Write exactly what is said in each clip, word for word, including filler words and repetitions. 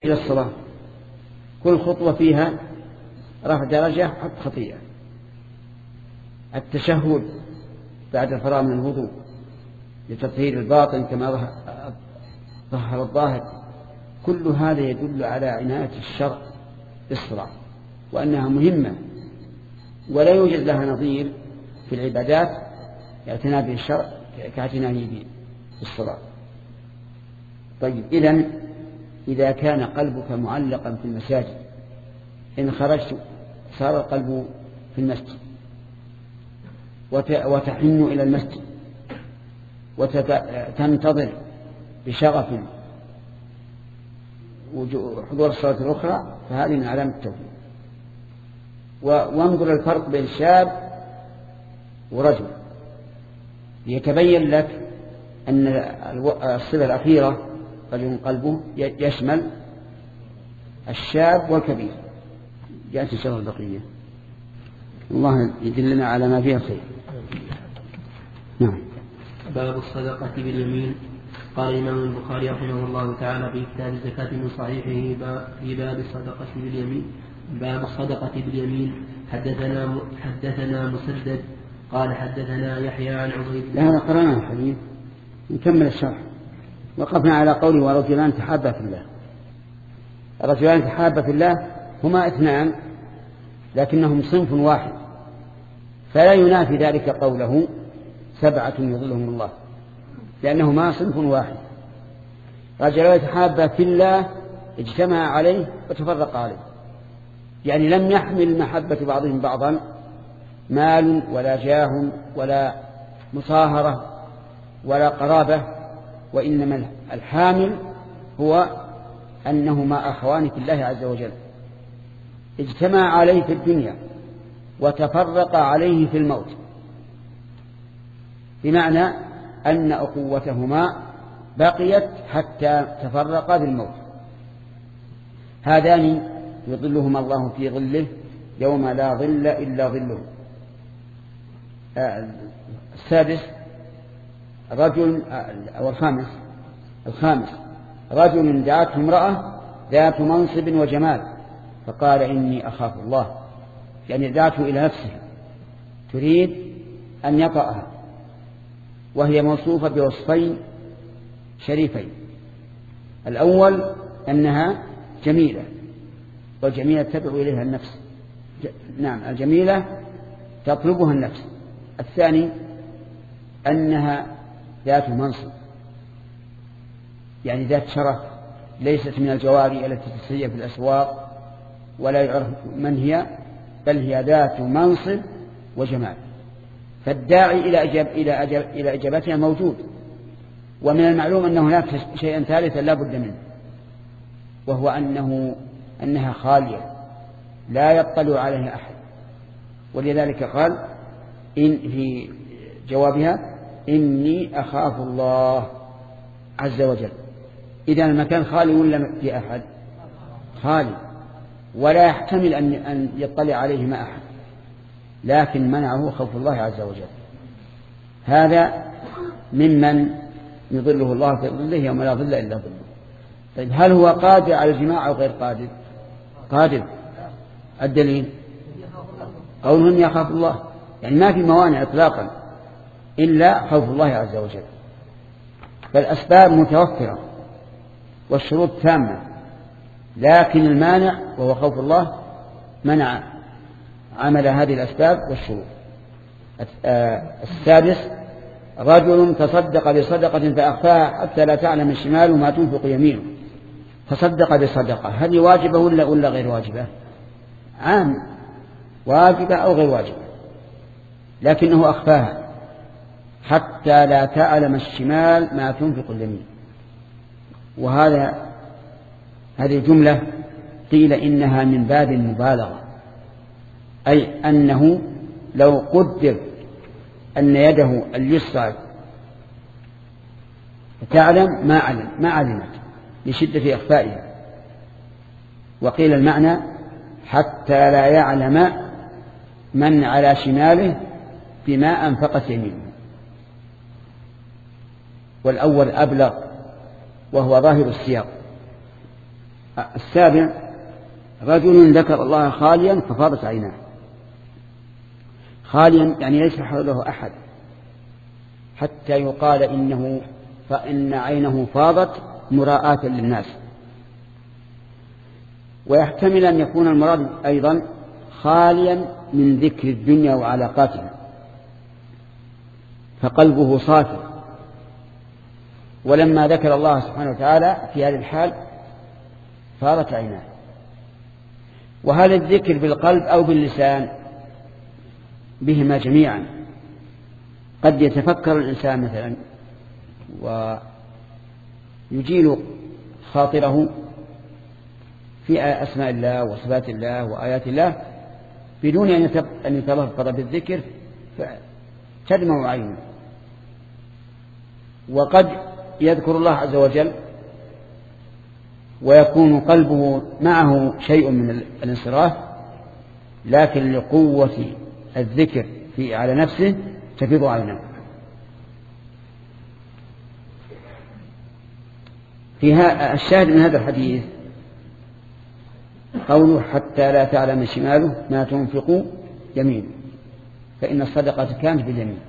إلى الصلاة، كل خطوة فيها رفع درجة حط خطيئة. التشهد بعد الفراغ من الوضوء لتطهير الباطن كما ظهر الظاهر، كل هذا يدل على عناية الشرع بالصلاة وأنها مهمة ولا يوجد لها نظير في العبادات يعتنى به الشرع كاعتنائه بالصلاة. طيب، إذن إذا كان قلبك معلقا في المساجد، إن خرجت صار القلب في المسجد وتحن إلى المسجد وتنتظر بشغف حضور الصلاة الأخرى، فهذه من علامة التوحيد. وانظر الفرق بين شاب ورجل ليتبين لك أن الصفة الأخيرة رجل قلبه يشمل الشاب والكبير. جاءت إن شاء الله البقية، الله يدلنا على ما فيها خير. نعم. باب الصدقة باليمين. قال الإمام البخاري رحمه الله تعالى في كتاب الزكاة من صحيحه في باب الصدقة باليمين باب الصدقة باليمين. حدثنا حدثنا مسدد قال حدثنا يحيى عن عبيد الله. لا قرأنا الحديث، نكمل الشرح. وقفنا على قوله ورجلان تحابا في الله. الرجلان تحابا في الله هما اثنان لكنهم صنف واحد، فلا ينافي ذلك قوله سبعة يظلهم الله، لأنهما صنف واحد. رجلان يتحابا في الله اجتمع عليه وتفرق عليه، يعني لم يحمل محبة بعضهم بعضا مال ولا جاه ولا مصاهرة ولا قرابة، وإنما الحامل هو أنهما أخوان في الله عز وجل، اجتمع عليه في الدنيا وتفرق عليه في الموت، بمعنى أن أخوتهما بقيت حتى تفرقا بالموت. هذان يظلهما الله في ظله يوم لا ظل إلا ظله. السادس رجل أو الخامس الخامس رجل دعته امرأة ذات منصب وجمال فقال إني أخاف الله، يعني دعته إلى نفسها تريد أن يطأها، وهي موصوفة بوصفين شريفين. الأول أنها جميلة، والجميلة تدعو إليها النفس، نعم الجميلة تطلبها النفس. الثاني أنها ذات منصب، يعني ذات شرف، ليست من الجواري التي تسري في الأسواق ولا يعرف من هي، بل هي ذات منصب وجمال. فالداعي إلى أجاب إلى أجاب إلى إجابتها موجود، ومن المعلوم أن هناك شيئا ثالثا لا بد منه، وهو أنه أنها خالية لا يطلع عليها أحد، ولذلك قال إن في جوابها إني أخاف الله عز وجل. إذا المكان خالي ولا في أحد؟ خالي، ولا يحتمل أن يطلع عليه ما أحد، لكن منعه خوف الله عز وجل. هذا ممن يظله الله في ظله يوم لا ظل إلا ظله. طيب، هل هو قادر على الجماع أو غير قادر؟ قادر. الدليل قولهم يخاف الله، يعني ما في موانع إطلاقا إلا خوف الله عز وجل. فالأسباب متوفرة والشروط تامة، لكن المانع وهو خوف الله منع عمل هذه الأسباب والشروط. السادس رجل تصدق بصدقة فأخفاها حتى لا تعلم شماله ما تنفق يمينه. تصدق بصدقة، هذه واجبة ولا ولا غير واجبة؟ عام، واجبة أو غير واجبة، لكنه أخفاها حتى لا تعلم الشمال ما تنفق اليمين. وهذا هذه الجملة قيل إنها من باب المبالغة، أي أنه لو قدر أن يده اليسرى تعلم ما علم ما علمت لشدة إخفائها. وقيل المعنى حتى لا يعلم من على شماله بما أنفقت يمينه. والأول أبلغ وهو ظاهر السياق. السابع رجل ذكر الله خاليا ففاضت عيناه. خاليا يعني ليس حوله أحد حتى يقال إنه فإن عينه فاضت مراءة للناس. ويحتمل أن يكون المراد أيضا خاليا من ذكر الدنيا وعلاقاتها فقلبه صافي، ولما ذكر الله سبحانه وتعالى في هذه الحال فارت عيناه. وهذا الذكر بالقلب أو باللسان بهما جميعا. قد يتفكر الإنسان مثلا ويجيل خاطره في أسماء الله وصفات الله وآيات الله بدون أن يتلفظ بالذكر فتدمع عينه. وقد يذكر الله عز وجل ويكون قلبه معه شيء من الانصراف، لكن لقوة الذكر في على نفسه تفيض عينه. فيها الشاهد من هذا الحديث قوله حتى لا تعلم شماله ما تنفق يمينه، فإن الصدقة كانت باليمين.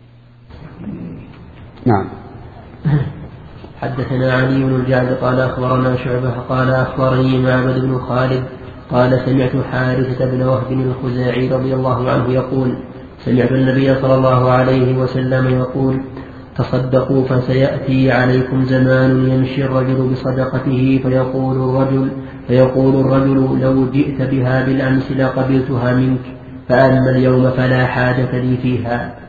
نعم. حدثنا علي بن الجعد قال أخبرنا شعبة قال أخبرني معبد بن خالد قال سمعت حارثة بن وهب الخزاعي رضي الله عنه يقول سمعت النبي صلى الله عليه وسلم يقول تصدقوا فسيأتي عليكم زمان يمشي الرجل بصدقته فيقول الرجل فيقول الرجل لو جئت بها بالأمس لقبلتها منك، فأما اليوم فلا حاجة لي فيها.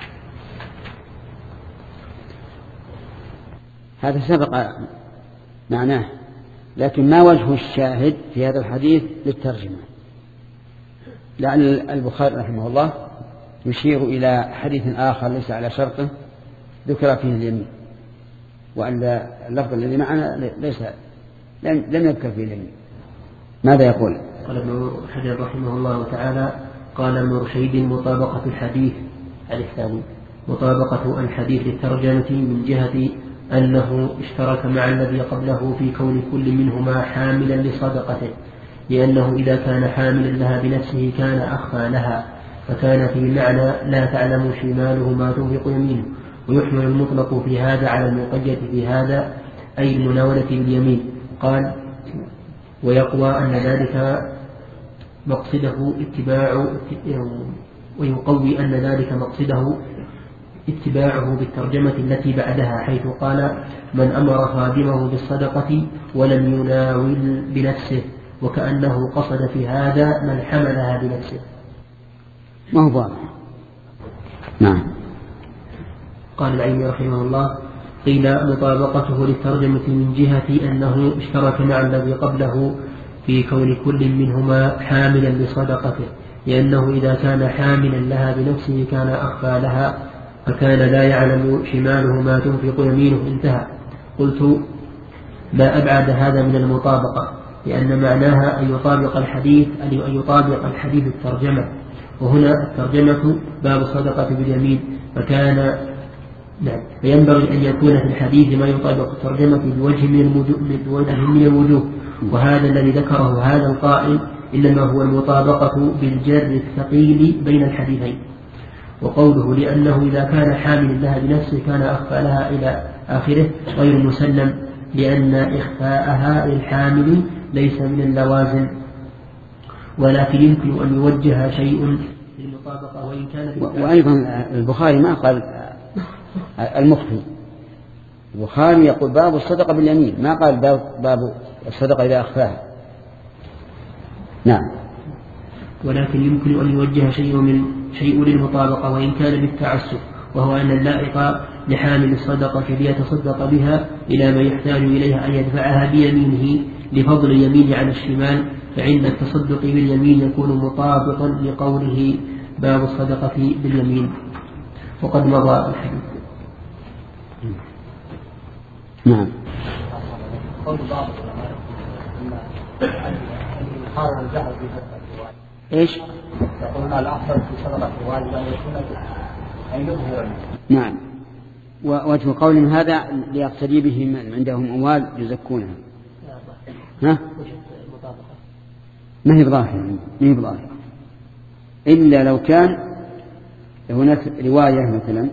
هذا سبق معناه، لكن ما وجه الشاهد في هذا الحديث للترجمة؟ لعل البخاري رحمه الله يشير إلى حديث آخر ليس على شرطه ذكر فيه اليمين، وأن اللفظ الذي معنا ليس لم يذكر فيه اليمين. ماذا يقول؟ قال ابن حجر رحمه الله تعالى قال ابن رشيد مطابقة الحديث الثاني مطابقة الحديث للترجمة من جهة أنه اشترك مع الذي قبله في كون كل منهما حاملا لصدقته، لأنه إذا كان حاملا لها بنفسه كان أخفى لها، فكان في معنى لا تعلم شماله ما تنفق يمينه. ويحمل المطلق في هذا على المقيد في هذا أي المناولة باليمين. قال ويقوى أن ذلك مقصده اتباع ويقوي أن ذلك مقصده اتباعه بالترجمة التي بعدها، حيث قال من أمر خادمه بالصدقة ولم يناول بنفسه، وكأنه قصد في هذا من حملها بنفسه. ما هو ضار. نعم. قال العيني رحمه الله قيل مطابقته للترجمة من جهة أنه اشترك مع الذي قبله في كون كل منهما حاملا لصدقته، لأنه إذا كان حاملا لها بنفسه كان أخفى لها، فكان لا يعلم شماله ما تنفق يمينه. انتهى. قلت ما أبعد هذا من المطابقة، لأن معناها أن يطابق الحديث أن يطابق الحديث الترجمة، وهنا الترجمة باب الصدقة باليمين، فكان نعم فينبغي أن يكون في الحديث ما يطابق الترجمة بوجه من الوجوه، وهذا الذي ذكره هذا القائل إنما هو المطابقة بالجر الثقيل بين الحديثين. وقوله لأنه إذا كان حامل لها بنفسه كان أخفى لها إلى آخره غير مسلم، لأن إخفاءها للحامل ليس من اللوازم، ولكن يمكن أن يوجه شيء للمطابقة وإن كان. وأيضا البخاري ما قال المخفي، البخاري يقول باب الصدقة باليمين، ما قال باب الصدقة إذا أخفاها. نعم. ولكن يمكن أن يوجه شيء من شيء للمطابقة وإن كان بالتعسف، وهو أن اللائق لحامل الصدقة ليتصدق بها إلى ما يحتاج إليها أن يدفعها بيمينه لفضل اليمين عن الشمال، فعند التصدق باليمين يكون مطابقا لقوله باب الصدقة باليمين. وقد مضى الحديث. نعم. ايش؟ يقولون الأفضل في صدقة الوالد أن يكون أن يظهر. نعم. ووجه قولهم هذا ليقتدي بهم عندهم أموال يزكونها. ها؟ ما هي بظاهرة، ما هي بظاهرة إلا لو كان هناك رواية مثلا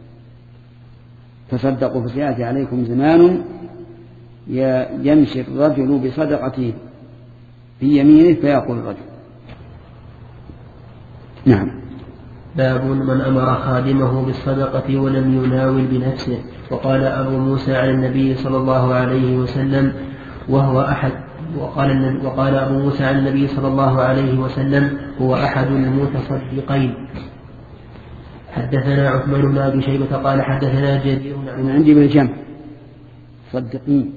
تصدقوا فسيأتي عليكم زمان يمشي الرجل بصدقته في يمينه فيقول الرجل. نعم. باب من أمر خادمه بالصدقة ولم يناول بنفسه. وقال أبو موسى عن النبي صلى الله عليه وسلم وهو أحد وقال, وقال أبو موسى عن النبي صلى الله عليه وسلم هو أحد المتصدقين. حدثنا عثمان بن أبي شيبة قال حدثنا جرير عن عندي بالجمع صدقين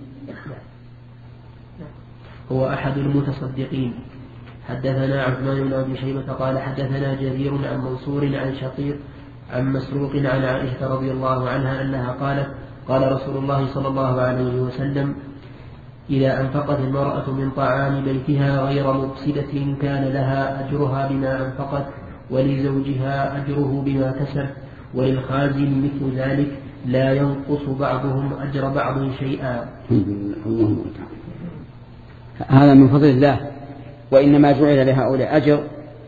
هو أحد المتصدقين. حدثنا عثمان بن أبي شيبة قال حدثنا جرير عن منصور عن شقيق عن مسروق عن عائشة رضي الله عنها أنها قالت قال رسول الله صلى الله عليه وسلم إذا أنفقت المرأة من طعام بيتها غير مفسدة كان لها أجرها بما أنفقت ولزوجها أجره بما كسب وللخازن مثل ذلك لا ينقص بعضهم أجر بعض شيئا. هذا من فضل الله، وإنما جعل لهؤلاء أجر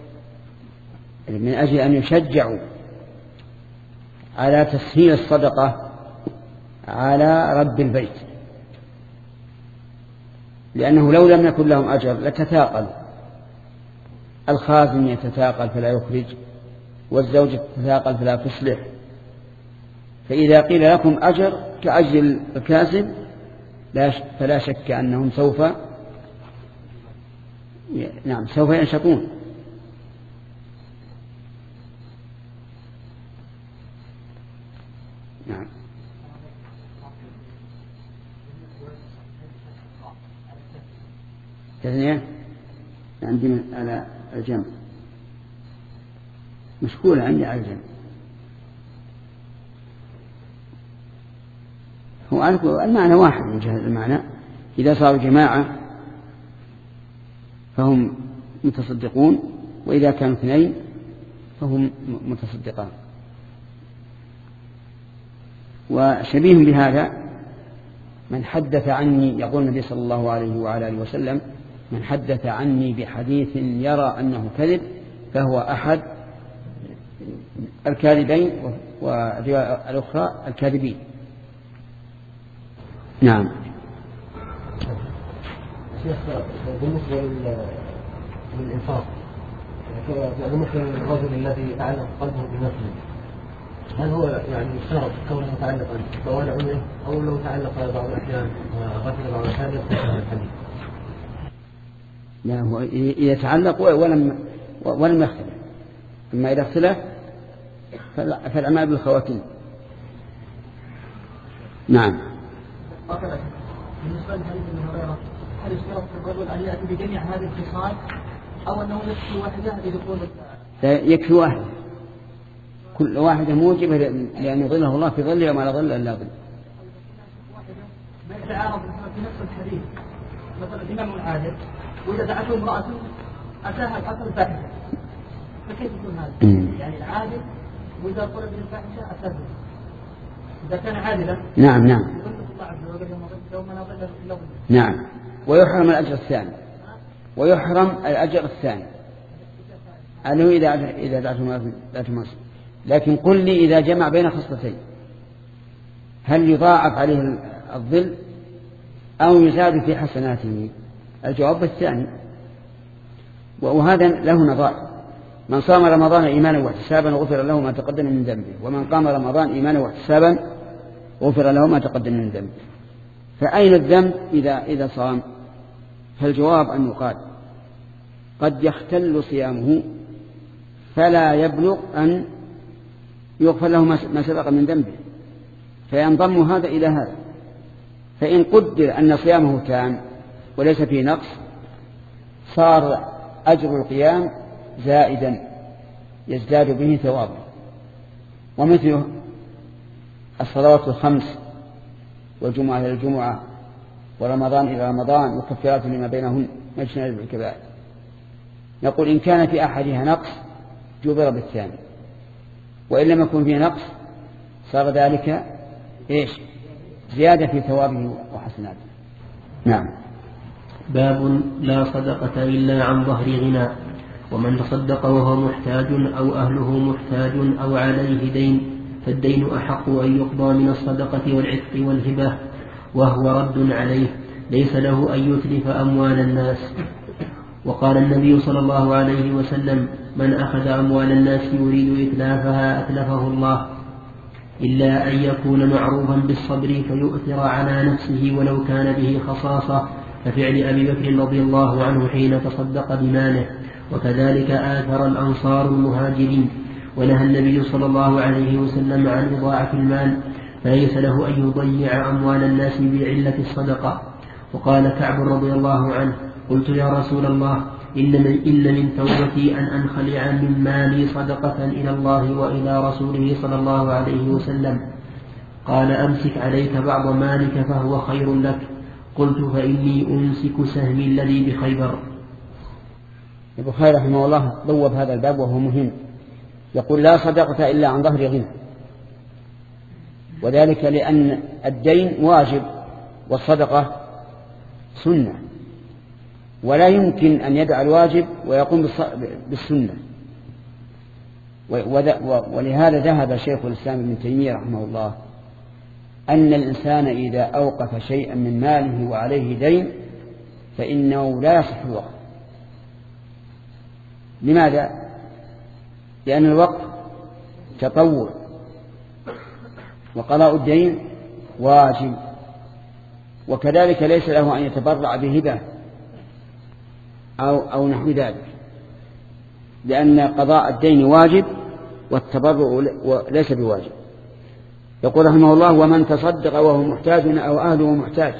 من أجل أن يشجعوا على تسهيل الصدقة على رب البيت، لأنه لو لم يكن لهم أجر لتثاقل، الخازن يتثاقل فلا يخرج والزوجة تتثاقل فلا تصلح. فإذا قيل لكم أجر كأجر الكاسب فلا شك أنهم سوف نعم سوف ينشطون. نعم. تثنية عندي على الجمع مشكولة عندي على الجمع. هو المعنى واحد من جهة المعنى، إذا صاروا جماعة فهم متصدقون، وإذا كانوا اثنين فهم متصدقان. وشبيه بهذا من حدث عني، يقول النبي صلى الله عليه وعلى آله وسلم من حدث عني بحديث يرى أنه كذب فهو أحد الكاذبين والأخرى الكاذبين. نعم. شيخ بالنسبة للإنفاق بالنسبة للرجل الذي تعلق قلبه بنفسه، هل هو يعني شرط كونه متعلقا طوال عمره أو لو تعلق بعض الأحيان غفل بعض الأحيان يستحق الحديث؟ لا، هو إذا تعلق ولم ولم يختلف، أما إذا اختلف فالأعمال بالخواتيم. نعم. بالنسبة لحديث ابن هريرة هل يشترط الرجل أن يأتي بجميع هذه الخصال أو أنه يكفي واحدة لدخول؟ يكفي واحدة، كل واحدة موجبة لأن يظله الله في ظله وما لا ظل إلا ظل. ما يتعارض في نفس الحديث، مثلا الإمام العادل وإذا دعته امرأة أتاها الحسن الفاحشة، فكيف يكون هذا؟ يعني العادل وإذا طلب الفاحشة أتاه، إذا كان عادلا نعم نعم نعم ويحرم الأجر الثاني، ويحرم الأجر الثاني أنه إذا إذا دعته مصر. لكن قل لي إذا جمع بين خصلتين هل يضاعف عليه الظل أو يزاد في حسناته؟ الجواب الثاني، وهذا له نظائر. من صام رمضان إيمانا واحتسابا غفر له ما تقدم من ذنبه، ومن قام رمضان إيمانا واحتسابا غفر له ما تقدم من ذنبه. فأين الذنب إذا إذا صام؟ فالجواب أن يقال قد يختل صيامه فلا يبلغ أن يغفر له ما سبق من ذنبه، فينضم هذا إلى هذا. فإن قدر أن صيامه تام وليس فيه نقص صار أجر القيام زائدا يزداد به ثوابه. ومثله الصلوات الخمس والجمعة إلى الجمعة ورمضان إلى رمضان وكفارات لما بينهن مجتنب الكبائر. نقول إن كان في أحدها نقص جبر بالثاني، وإن لم يكن فيه نقص صار ذلك إيش؟ زيادة في ثوابه وحسناته. نعم. باب لا صدقة إلا عن ظهر غنى. ومن تصدق وهو محتاج أو أهله محتاج أو عليه دين فالدين أحق أن يقضى من الصدقة والعتق والهبة وهو رد عليه، ليس له أن يتلف أموال الناس. وقال النبي صلى الله عليه وسلم: من أخذ أموال الناس يريد إتلافها أتلفه الله، إلا أن يكون معروفا بالصبر فيؤثر على نفسه ولو كان به خصاصة، كفعل أبي بكر رضي الله عنه حين تصدق بماله، وكذلك آثر الأنصار المهاجرين. ونهى النبي صلى الله عليه وسلم عن إضاعة المال، فليس له أن يضيع أموال الناس بعلة الصدقة. وقال كعب رضي الله عنه: قلت يا رسول الله، إن من, إن من توبتي أن أنخلع من مالي صدقة إلى الله وإلى رسوله صلى الله عليه وسلم. قال: أمسك عليك بعض مالك فهو خير لك. قلت: فإني أمسك سهمي الذي بخيبر. البخاري رحمه الله بوب هذا الباب وهو مهم، يقول: لا صدقة إلا عن ظهر غنى، وذلك لأن الدين واجب والصدقة سنة، ولا يمكن أن يدع الواجب ويقوم بالسنة. ولهذا ذهب شيخ الإسلام ابن تيمية رحمه الله أن الإنسان إذا أوقف شيئا من ماله وعليه دين فإنه لا يصح الوقف. لماذا؟ لأن الوقف تطوع، وقضاء الدين واجب، وكذلك ليس له أن يتبرع بهبة أو, أو نحو ذلك، لأن قضاء الدين واجب والتبرع ليس بواجب. يقول رحمه الله: ومن تصدق وهو محتاج أو أهله محتاج.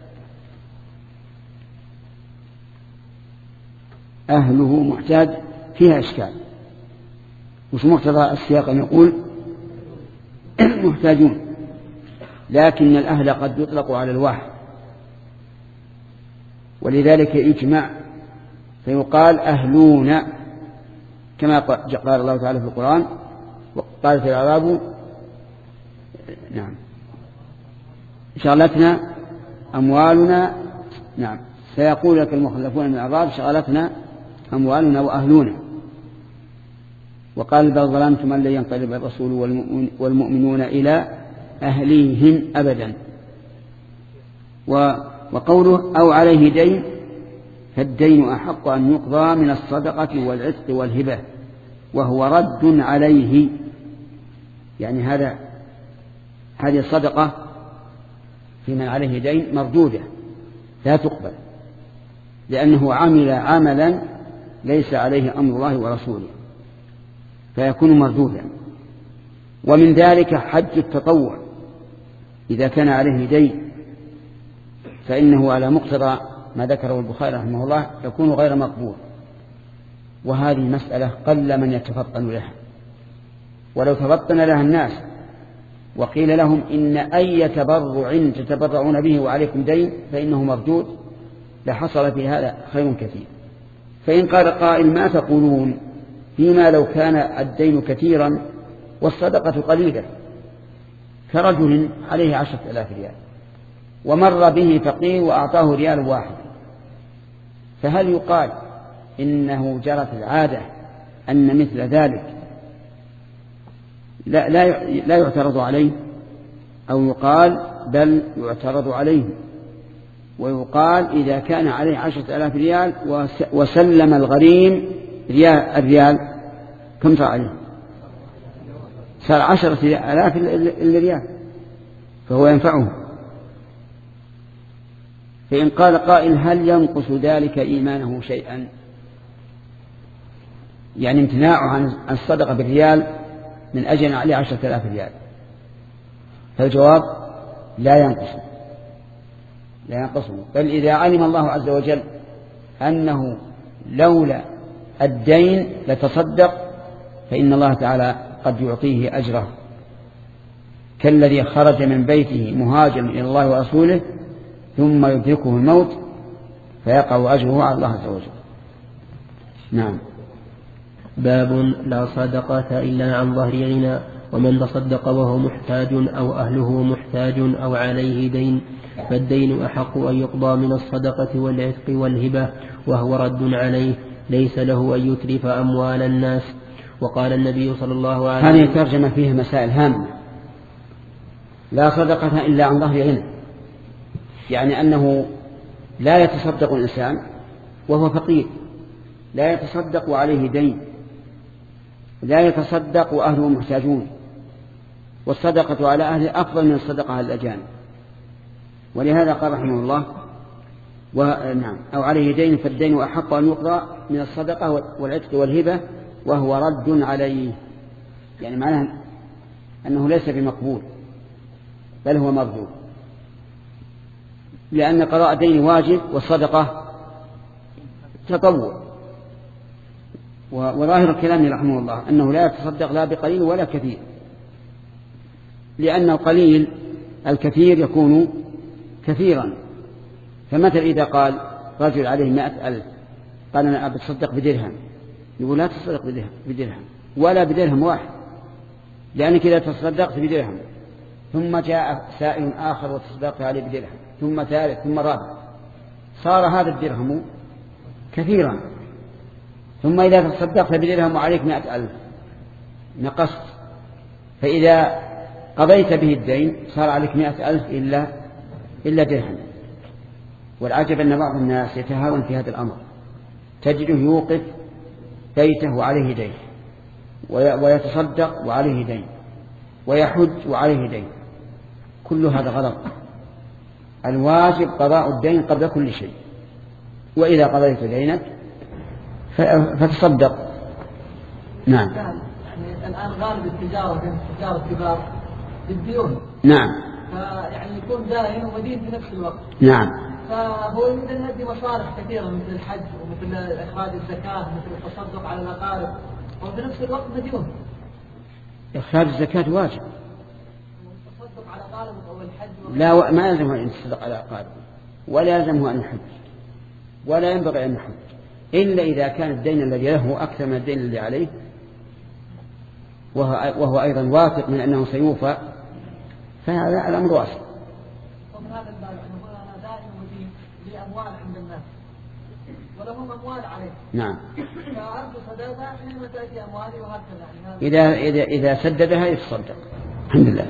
أهله محتاج فيها إشكال، وش مقتضى السياق أن يقول محتاجون، لكن الأهل قد يطلق على الواحد، ولذلك إجماع فيقال أهلون، كما قال الله تعالى في القرآن: وقالت الأعراب نعم شغلتنا أموالنا، نعم سيقول لك المخلفون من الأعراب شغلتنا أموالنا وأهلنا. وقال: بل ظلمتم أن لن ينقلب الرسول والمؤمنون إلى أهليهم أبدا. وقوله: أو عليه دين، فالدين أحق أن يقضى من الصدقة والعتق والهبة وهو رد عليه. يعني هذا هذه الصدقة في من عليه دين مردودة لا تقبل، لأنه عمل عملا ليس عليه أمر الله ورسوله فيكون مردودا. ومن ذلك حج التطوع، إذا كان عليه دين فإنه على مقتضى ما ذكره البخاري رحمه الله يكون غير مقبول. وهذه مسألة قل من يتفطن لها، ولو تفطن لها الناس وقيل لهم إن أي تبرع تتبرعون به وعليكم دين فإنه مردود لحصل في هذا خير كثير. فإن قال قائل: ما تقولون فيما لو كان الدين كثيرا والصدقة قليلة، كرجل عليه عشرة آلاف ريال ومر به فقير وأعطاه ريال واحد، فهل يقال إنه جرت العادة أن مثل ذلك لا, لا, لا يعترض عليه، أو يقال بل يعترض عليه ويقال إذا كان عليه عشرة آلاف ريال وسلم الغريم ريال الريال كم صار عليه؟ صار عشرة آلاف الريال، فهو ينفعه. فإن قال قائل: هل ينقص ذلك إيمانه شيئا؟ يعني امتناعه عن الصدقة بالريال من أجل عليه عشرة آلاف ريال، فالجواب: لا ينقص لا ينقصه، بل إذا علم الله عز وجل أنه لولا الدين لتصدق فإن الله تعالى قد يعطيه أجره، كالذي خرج من بيته مهاجرا إلى الله ورسوله ثم يدركه الموت فيقع أجره على الله عز وجل. نعم. باب لا صدقة إلا عن ظهر غنى. ومن تصدق وهو محتاج أو أهله محتاج أو عليه دين فالدين أحق أن يقضى من الصدقة والعتق والهبة وهو رد عليه، ليس له أن يتلف أموال الناس. وقال النبي صلى الله عليه وسلم. هذه الترجمة فيها مسائل هامة. لا صدقة إلا عن ظهر غنى، يعني أنه لا يتصدق الإنسان وهو فقير، لا يتصدق وعليه دين، لا يتصدق وأهله محتاجون، والصدقة على أهله أفضل من الصدقة على الأجانب. ولهذا قال رحمه الله ونعم أو عليه دين فالدين أحق أن يقضى من الصدقة والعتق والهبة وهو رد عليه، يعني معناه أنه ليس بمقبول بل هو مردود، لأن قضاء الدين واجب والصدقة تطوع. وظاهر الكلام رحمه الله أنه لا يتصدق لا بقليل ولا كثير، لأن القليل الكثير يكون كثيرا. فمثل إذا قال رجل عليه مائة ألف قال أنا أتصدق بدرهم، يقول لا تصدق بدرهم ولا بدرهم واحد، لأنك إذا تصدقت بدرهم ثم جاء سائل آخر وتصدقت عليه بدرهم ثم ثالث ثم رابع صار هذا الدرهم كثيرا، ثم إذا تصدقت بدرهم وعليك مائة ألف نقصت، فإذا قضيت به الدين صار عليك مائة ألف إلا, إلا درهم. والعجب أن بعض الناس يتهاون في هذا الأمر، تجده يوقف بيته وعليه دين، ويتصدق وعليه دين، ويحج وعليه دين، كل هذا غلط. الواجب قضاء الدين قبل كل شيء، وإذا قضيت دينك فتصدق. نعم. يعني الآن غالب التجارة بين التجارة الكبار بالديون. نعم. فيعني يكون دائن ومدين في نفس الوقت. نعم. فهو يريد أن يؤدي مصالح كثيرة مثل الحج ومثل إخراج الزكاة مثل التصدق على الأقارب، وفي نفس الوقت مديون. إخراج الزكاة واجب. التصدق على الأقارب أو الحج لا و... ما يلزمه أن يتصدق على الأقارب، ولا يلزمه أن يحج، ولا ينبغي أن يحج إلا إذا كان الدين الذي له أكثر من الدين الذي عليه، وهو, وهو أيضا واثق من أنه سيوفى، فهذا الأمر واسع. ومن هذا الباب أنه أنا دائما مدين لأموال عند الناس ولهم أموال عليه. نعم. فأرجو سدادها حينما تأتي أموالي وهكذا. إذا إذا إذا سددها يتصدق. الحمد لله.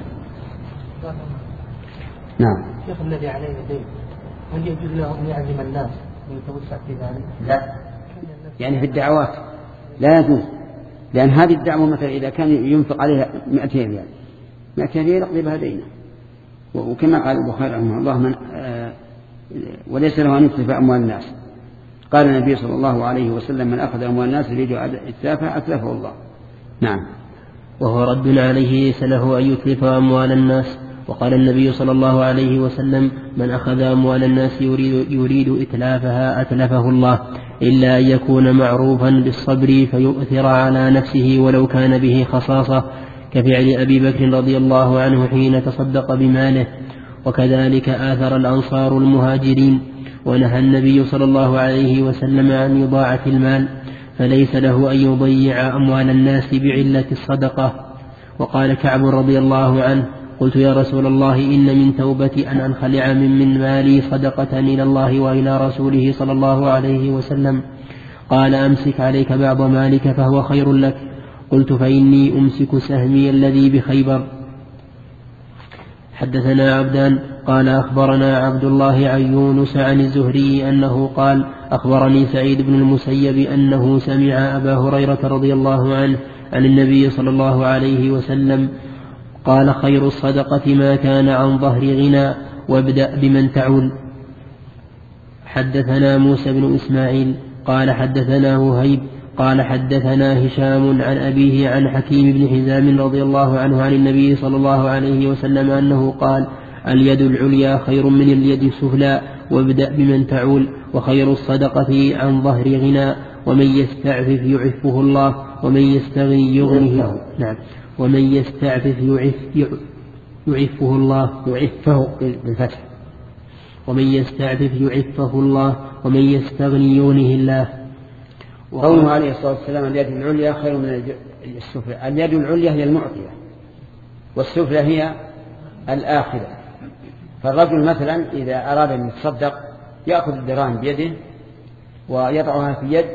نعم. الشيخ الذي عليه دين هل يجوز له أن يعزم الناس ويتوسع في ذلك؟ لا، يعني في الدعوات لا يجوز، لأن هذه الدعوة مثلا إذا كان ينفق عليها مئتين ريال مئتين ريال يقضي بها دينه، وكما قال البخاري رحمه الله من آه وليس له أن يتلف أموال الناس. قال النبي صلى الله عليه وسلم من أخذ أموال الناس يريد إتلافها أتلفه الله. نعم. وهو رد عليه ليس له أن يتلف أموال الناس. وقال النبي صلى الله عليه وسلم من أخذ أموال الناس يريد, يريد إتلافها أتلفه الله، إلا أن يكون معروفا بالصبر فيؤثر على نفسه ولو كان به خصاصة، كفعل أبي بكر رضي الله عنه حين تصدق بماله. وكذلك آثر الأنصار المهاجرين، ونهى النبي صلى الله عليه وسلم عن يضاعف المال، فليس له أن يضيع أموال الناس بعلة الصدقة. وقال كعب رضي الله عنه قلت يا رسول الله إن من توبتي أن أنخلع من, من مالي صدقة إلى الله وإلى رسوله صلى الله عليه وسلم. قال أمسك عليك بعض مالك فهو خير لك. قلت فإني أمسك سهمي الذي بخيبر. حدثنا عبدان قال أخبرنا عبد الله عن يونس عن الزهري أنه قال أخبرني سعيد بن المسيب أنه سمع أبا هريرة رضي الله عنه عن النبي صلى الله عليه وسلم قال خير الصدقة ما كان عن ظهر غنى وابدأ بمن تعول. حدثنا موسى بن إسماعيل قال حدثنا وهيب قال حدثنا هشام عن أبيه عن حكيم بن حزام رضي الله عنه عن النبي صلى الله عليه وسلم أنه قال اليد العليا خير من اليد السفلى وابدأ بمن تعول، وخير الصدقة عن ظهر غنى، ومن يستعفف يعفه الله ومن يستغني يغنه. نعم. ومن يستعفف يعف يعفه الله يعفه بالفتح ومن يستعفف يعفه الله ومن يستغني يغنه الله. قوله عليه الصلاة والسلام اليد العليا خير من السفلى. اليد العليا هي المعطية والسفلى هي الآخرة، فالرجل مثلا إذا أراد أن يتصدق يأخذ الدراهم بيده ويضعها في يد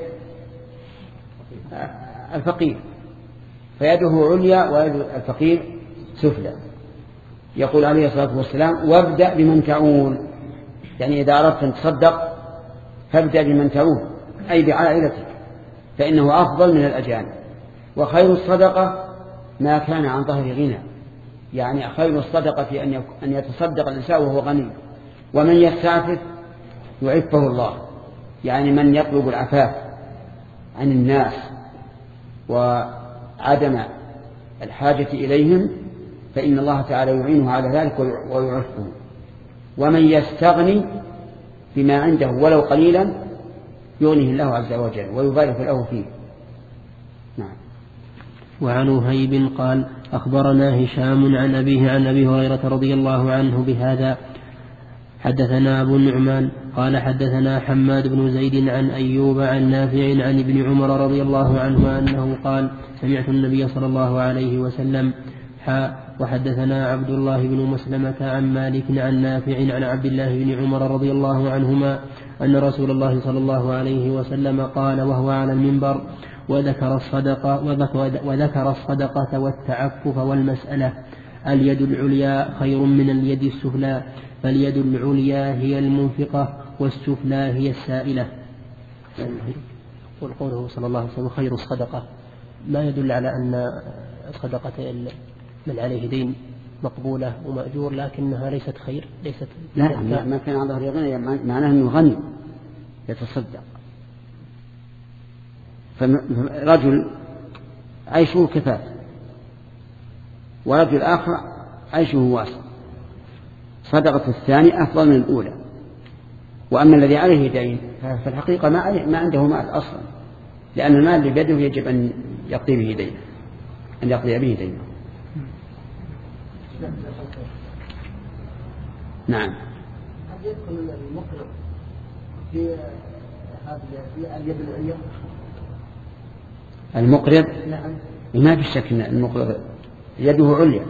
الفقير فيده عليا ويد الفقير سفلى. يقول عليه الصلاة والسلام وابدأ بمن تعول، يعني إذا أردت أن تصدق فابدأ بمن تعول أي بعائلتك، فإنه أفضل من الأجانب. وخير الصدقة ما كان عن ظهر غنى، يعني خير الصدقة في أن يتصدق الإنسان وهو غني. ومن يستعفف يعفه الله، يعني من يطلب العفاف عن الناس وعدم الحاجة إليهم فإن الله تعالى يعينه على ذلك ويعفه. ومن يستغني بما عنده ولو قليلا يغنيه الله عز وجل ويبارك له فيه. نعم. وعن وهيب قال أخبرنا هشام عن أبيه عن أبي هريرة رضي الله عنه بهذا. حدثنا أبو النعمان قال حدثنا حماد بن زيد عن أيوب عن نافع عن ابن عمر رضي الله عنه أنه قال سمعت النبي صلى الله عليه وسلم حاء. وحدثنا عبد الله بن مسلمة عن مالك عن نافع عن عبد الله بن عمر رضي الله عنهما أن رسول الله صلى الله عليه وسلم قال وهو على المنبر وذكر الصدقة, وذكر الصدقة والتعفف والمسألة اليد العليا خير من اليد السفلى، فاليد العليا هي المنفقة والسفلى هي السائلة. وقوله صلى الله عليه وسلم خير الصدقة ما يدل على أن صدقة من عليه دين مقبولة ومأجور، لكنها ليست خير، ليست لا ما كان عن ظهر غنى معناه أنه غني يتصدق. فرجل عيشه كفاف ورجل آخر عيشه واسع، صدقة الثاني أفضل من الأولى. وأما الذي عليه دين فالحقيقة ما, ما عنده مال أصلا، لأن المال اللي بيده يجب أن يقضي به دين أن يقضي به دين. نعم. هل يدخل المقرض في هذه اليد العليا؟ المقرض نعم. ما في شك أن المقرض يده عليا،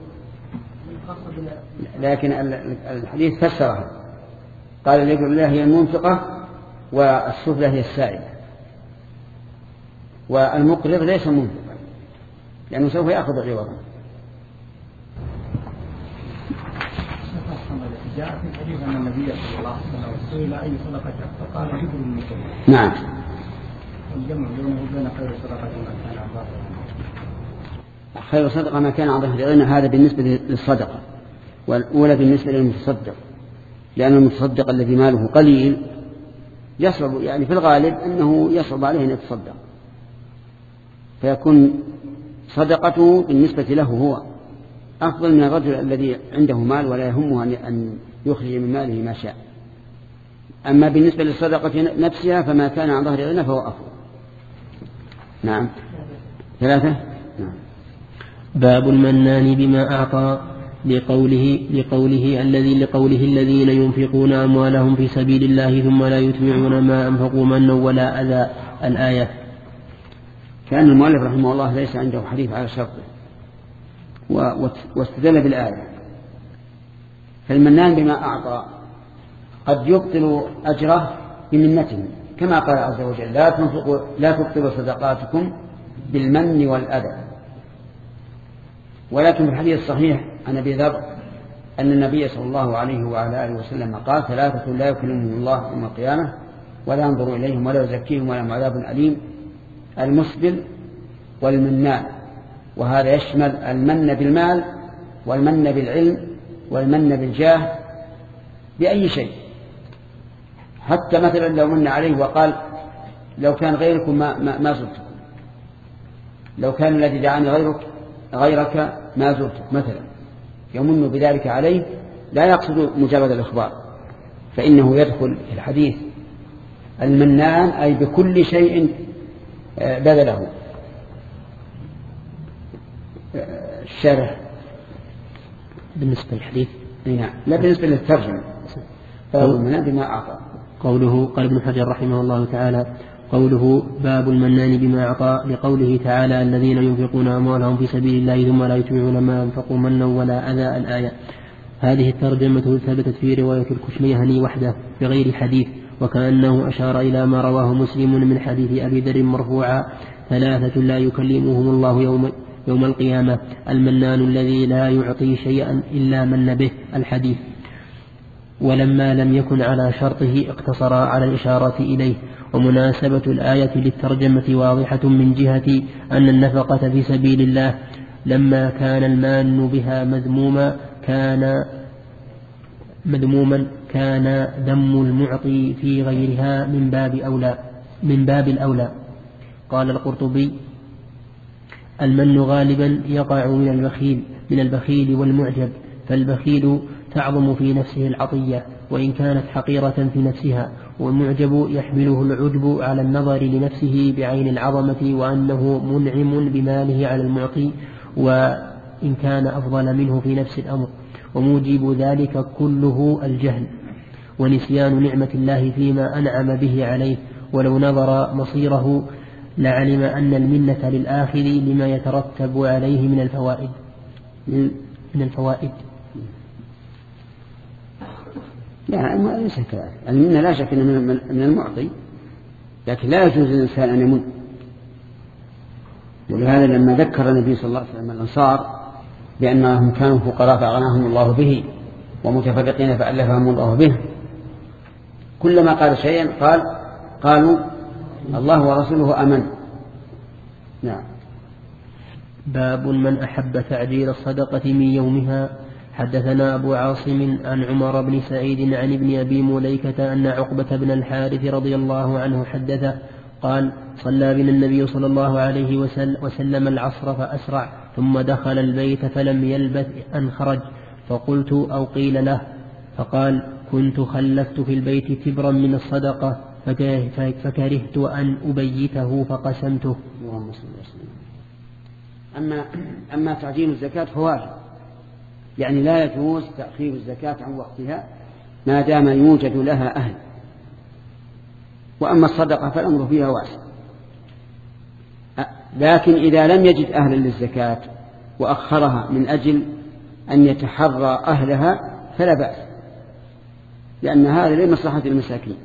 لكن الحديث فسرها قال اليد العليا هي المنفقة والسفلى هي السائلة. والمقرض ليس منفقا لأنه سوف يأخذ عوضا. جاء في الحديث أن النبي صلى الله عليه وسلم سئل أي صدقة فقال جبر المسلم. نعم. الجمع بينه وبين خير صدقة ما كان عن ظهر غنى. خير صدقة ما كان عن ظهر غنى هذا بالنسبة للصدقة، والأولى بالنسبة للمتصدق، لأن المتصدق الذي ماله قليل يصعب، يعني في الغالب أنه يصعب عليه أن يتصدق، فيكون صدقته بالنسبة له هو أفضل من الرجل الذي عنده مال ولا يهمه أن يخرج من ماله ما شاء. أما بالنسبة للصدقة نفسها فما كان عن ظهر غنى فهو أفضل. نعم. ثلاثة. نعم. باب المنان بما أعطى لقوله, لقوله الذي لقوله الذين ينفقون أموالهم في سبيل الله ثم لا يتبعون ما أنفقوا منا ولا أذى الآية. كان المؤلف رحمه الله ليس عنده حديث على شرطه واستدل بالآية. فالمنان بما أعطى قد يبطل أجره بمنته، كما قال عز وجل لا تنفقوا لا تبطلوا صدقاتكم بالمن والأذى. ولكن في الحديث الصحيح عن أبي ذر أن النبي صلى الله عليه وعلى آله وسلم قال ثلاثة لا يكلمهم الله يوم القيامة ولا ينظر إليهم ولا يزكيهم ولهم عذاب أليم: المسبل والمنان. وهذا يشمل المن بالمال والمن بالعلم والمن بالجاه بأي شيء، حتى مثلا لو من عليه وقال لو كان غيركم ما, ما, ما زرتكم، لو كان الذي دعاني غيرك غيرك ما زرتك مثلا، يمن بذلك عليه لا يقصد مجرد الإخبار، فإنه يدخل في الحديث المنان أي بكل شيء بذله. الشارح بالنسبة للحديث نعم لا بالنسبة للترجمة المنان بما أعطى. قوله قال ابن حجر رحمه الله تعالى قوله باب المنان بما أعطى لقوله تعالى الذين ينفقون أموالهم في سبيل الله ثم لا يتبعون ما أنفقوا منا ولا أذى الآية. هذه الترجمة ثبتت في رواية الكشميهني وحده بغير حديث، وكأنه أشار إلى ما رواه مسلم من حديث أبي ذر مرفوعا: ثلاثة لا يكلمهم الله يوم, يوم القيامة: المنان الذي لا يعطي شيئا إلا من به، الحديث. ولما لم يكن على شرطه اقتصر على الإشارة إليه. ومناسبة الآية للترجمة واضحة من جهة أن النفقة في سبيل الله لما كان المان بها مذموما كان مذموما كان ذم المعطي في غيرها من باب أولى من باب الأولى. قال القرطبي: المن غالبا يقع من البخيل من البخيل والمعجب، فالبخيل تعظم في نفسه العطية وإن كانت حقيرة في نفسها، والمعجب يحمله العجب على النظر لنفسه بعين العظمة وأنه منعم بماله على المعطي وإن كان أفضل منه في نفس الأمر. وموجب ذلك كله الجهل ونسيان نعمة الله فيما أنعم به عليه، ولو نظر مصيره لعلم أن المنة للآخذ لما يترتب عليه من الفوائد من الفوائد لا ليس كذلك. المنة لا شك أنه من المعطي، لكن لا يجوز للإنسان أن يمن. ولهذا لما ذكر النبي صلى الله عليه وسلم الأنصار بأنهم كانوا فقراء فأغناهم الله به ومتفرقين فألفهم الله به، كلما قال شيئا قال قالوا الله ورسوله أمن. نعم. باب من أحب تعجيل الصدقة من يومها. حدثنا أبو عاصم عن عمر بن سعيد عن ابن أبي مليكة أن عقبة بن الحارث رضي الله عنه حدثه قال: صلى بنا النبي صلى الله عليه وسلم العصر فأسرع، ثم دخل البيت فلم يلبث أن خرج، فقلت أو قيل له، فقال: كنت خلفت في البيت تبرا من الصدقة فكرهت أن أبيته فقسمته. أما, أما تعجيل الزكاة فواجب، يعني لا يجوز تأخير الزكاة عن وقتها ما دام يوجد لها أهل. وأما الصدقة فالأمر فيها واسع، لكن إذا لم يجد أهلا للزكاة وأخرها من أجل أن يتحرى أهلها فلا بأس، لأن هذا لمصلحة المساكين.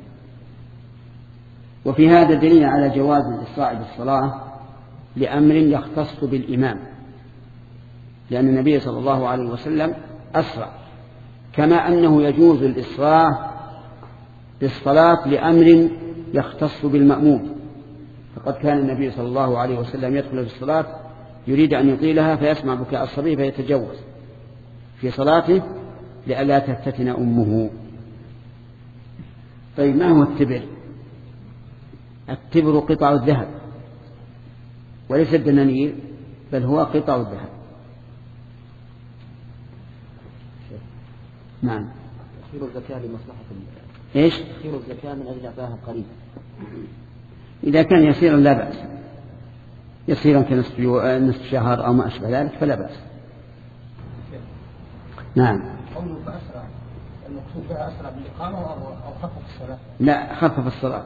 وفي هذا دليل على جواز الإسراع بالصلاة لأمر يختص بالإمام، لأن النبي صلى الله عليه وسلم أسرع، كما أنه يجوز الإسراع بالصلاة لأمر يختص بالمأموم. فقد كان النبي صلى الله عليه وسلم يدخل في الصلاة يريد أن يطيلها فيسمع بكاء الصبي فيتجوز في صلاته لئلا تفتتن أمه. طيب، ما هو التبر؟ التبر قطع الذهب وليس الدنانير، بل هو قطع الذهب. نعم. تأخير الزكاة لمصلحة إيش؟ تأخير الزكاة من أجل إعطائها قريب. إذا كان يسيرا لا بأس، يسيرا كنصف نصف شهر أو ما أشبه ذلك فلا بأس. نعم. قوله فأسرع، المقصود بها أسرع بالإقامة أو خفف الصلاة؟ لا، خفف الصلاة.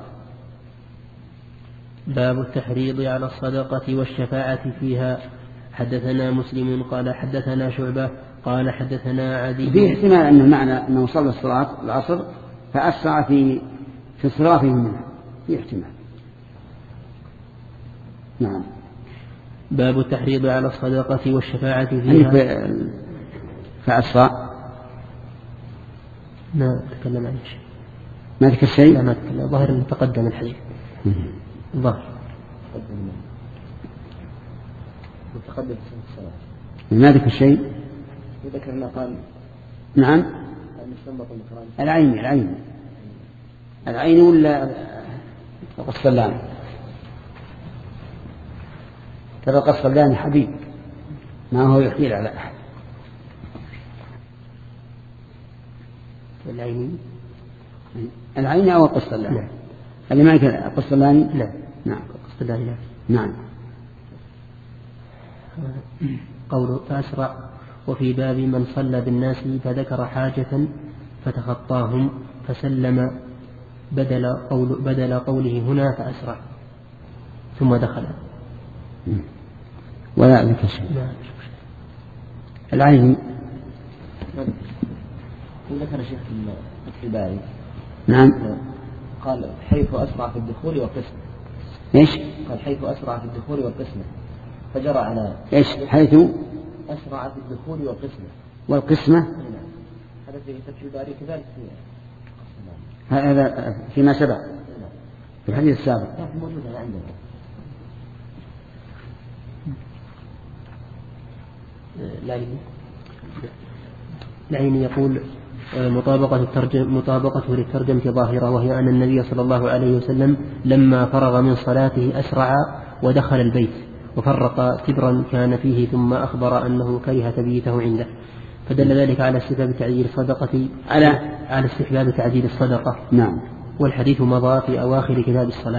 باب التحريض على الصدقة والشفاعة فيها. حدثنا مسلم قال حدثنا شعبة قال حدثنا عدي. في احتمال أن المعنى أنه صلى الصلاة العصر فأسرع في في صرافه منها، في احتمال. نعم. باب التحريض على الصدقة والشفاعة فيها. فأسرع ما تكلم عن شيء. ما ذكر شيء؟ لا ما تكلم، ظاهر أنه تقدم الحديث. ظاهر متقدم في الصلاة. ما ذكر شيء؟ ذكر ما قال. نعم. العين العين العين ولا القسطلاني؟ ترى القسطلاني حبيب ما هو يحيل على أحد. العين العين أو القسطلاني؟ نعم. اللي ما يمكن القسطلاني؟ لا. نعم. القسطلاني لا. نعم. قوله فأسرع. وفي باب من صلى بالناس فذكر حاجة فتخطاهم فسلم بدل, قول بدل قوله هنا فأسرع ثم دخل. ولا ذكر شيء. العين ذكر شيخ فتح الباري. نعم. قال حيث أسرع في الدخول والقسمة. إيش؟ قال حيث أسرع في الدخول والقسمة فجرى على إيش؟ حيث أسرع في الدخول والقسمة. والقسمة. نعم. هذا في فتح الباري كذلك في هذا فيما سبق في الحديث السابق. لكن موجودة عندنا. العين يقول مطابقة الترجم مطابقته للترجمة ظاهرة، وهي أن النبي صلى الله عليه وسلم لما فرغ من صلاته أسرع ودخل البيت وفرق تبرا كان فيه ثم أخبر أنه كره تبيته عنده، فدل ذلك على استحباب تعجيل الصدقة على على استحباب تعجيل الصدقة. نعم. والحديث مضى في أواخر كتاب الصلاة.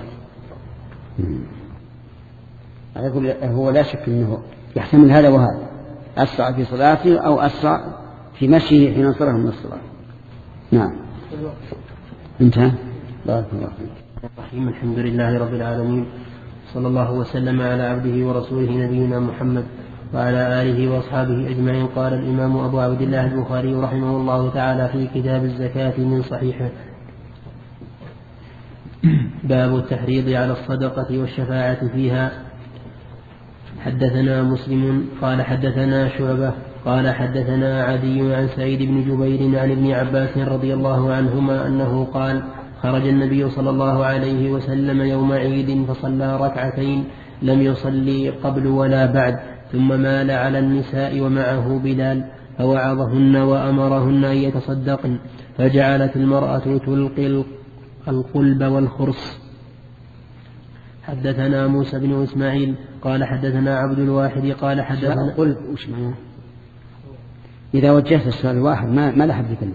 يقول هو لا شك أنه يحتمل هذا وهذا، أسرع في صلاته أو أسرع في مشيه حين انصرف من الصلاة. نعم. انتهى. بارك الله فيك. الرحيم. الحمد لله رب العالمين، صلى الله وسلم على عبده ورسوله نبينا محمد وعلى آله وأصحابه أجمعين. قال الإمام أبو عبد الله البخاري رحمه الله تعالى في كتاب الزكاة من صحيحه: باب التحريض على الصدقة والشفاعة فيها. حدثنا مسلم قال حدثنا شعبة قال حدثنا عدي عن سعيد بن جبير عن ابن عباس رضي الله عنهما أنه قال: خرج النبي صلى الله عليه وسلم يوم عيد فصلى ركعتين لم يصلي قبل ولا بعد، ثم مال على النساء ومعه بلال فوعظهن وأمرهن أن يتصدقن، فجعلت المرأة تلقي القلب والخرص. حدثنا موسى بن إسماعيل قال حدثنا عبد الواحد قال حدثنا القلب وش معناه؟ إذا وجهت السؤال الواحد ما ما لحد يكلم.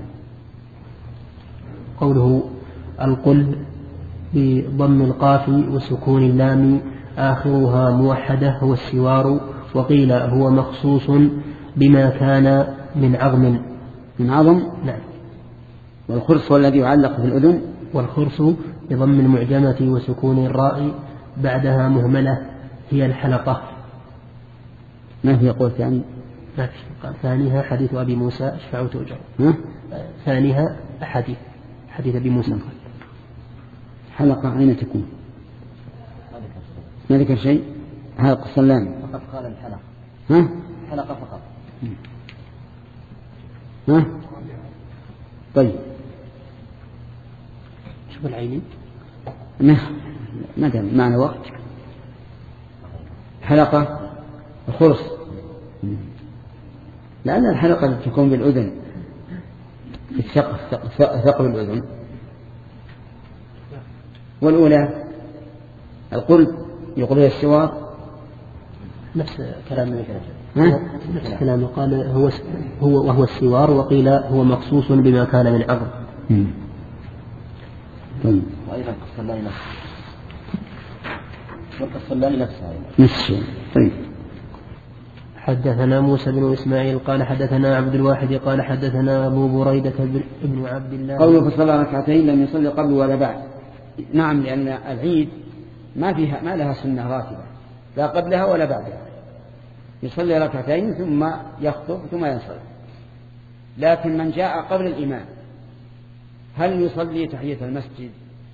قوله القلب بضم القاف وسكون اللام آخرها موحدة هو السوار، وقيل هو مخصوص بما كان من عظم. من عظم؟ نعم. والخرص هو الذي يعلق في الأذن. والخرص بضم المعجمة وسكون الراء بعدها مهملة هي الحلقة. ما في قول ثاني؟ ما في. قال ثانيها حديث أبي موسى اشفعوا تؤجر. ثانيها حديث حديث أبي موسى. حلقة أين تكون؟ ما ذكر شيء. حلقة السلام فقط قال الحلقة. ها؟ حلقة فقط. ها؟ طيب. شوف العيني. ما ما دام معنا وقت. حلقة الخرص. لأن الحلقة تكون بالأذن في الثقب ثقب الأذن. والأولى القلب يقول هي السوار. نفس كلام ها؟ نفس كلامه قال هو هو وهو السوار، وقيل هو مخصوص بما كان من عظم. طيب. وأيضا قصلاني نفسه. والقصلاني نفسه. نفس الشيء. طيب. حدثنا موسى بن إسماعيل قال حدثنا عبد الواحد قال حدثنا أبو بريدة بن عبد الله. قوله فصلى ركعتين لم يصلي قبل ولا بعد. نعم، لأن العيد ما فيها ما لها سنة راتبة لا قبلها ولا بعدها. يصلي ركعتين ثم يخطب ثم ينصرف. لكن من جاء قبل الإمام هل يصلي تحية المسجد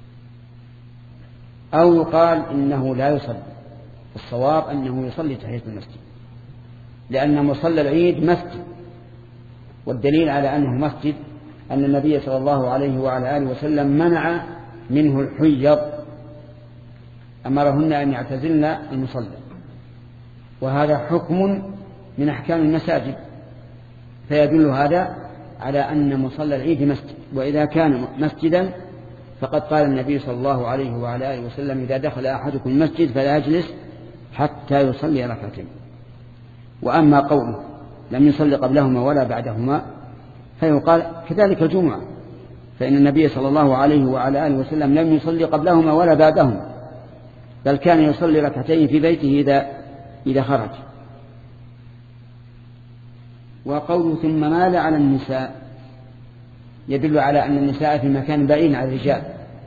أو يقال إنه لا يصلي؟ الصواب أنه يصلي تحية المسجد، لأن مصلى العيد مسجد، والدليل على أنه مسجد أن النبي صلى الله عليه وعلى آله وسلم منع منه الحيض، أمرهن أن يعتزلن المصلى، وهذا حكم من أحكام المساجد، فيدل هذا على أن مصلى العيد مسجد. وإذا كان مسجدا فقد قال النبي صلى الله عليه وعلى آله وسلم: إذا دخل أحدكم المسجد فلا يجلس حتى يصلي ركعتين. وأما قوله لم يصلي قبلهما ولا بعدهما فيقال كذلك الجمعة، فإن النبي صلى الله عليه وعلى آله وسلم لم يصلي قبلهما ولا بعدهما، بل كان يصلي ركعتين في بيته إذا إذا خرج. وقوله ثم مال على النساء يدل على أن النساء في مكان بعيد عن الرجال،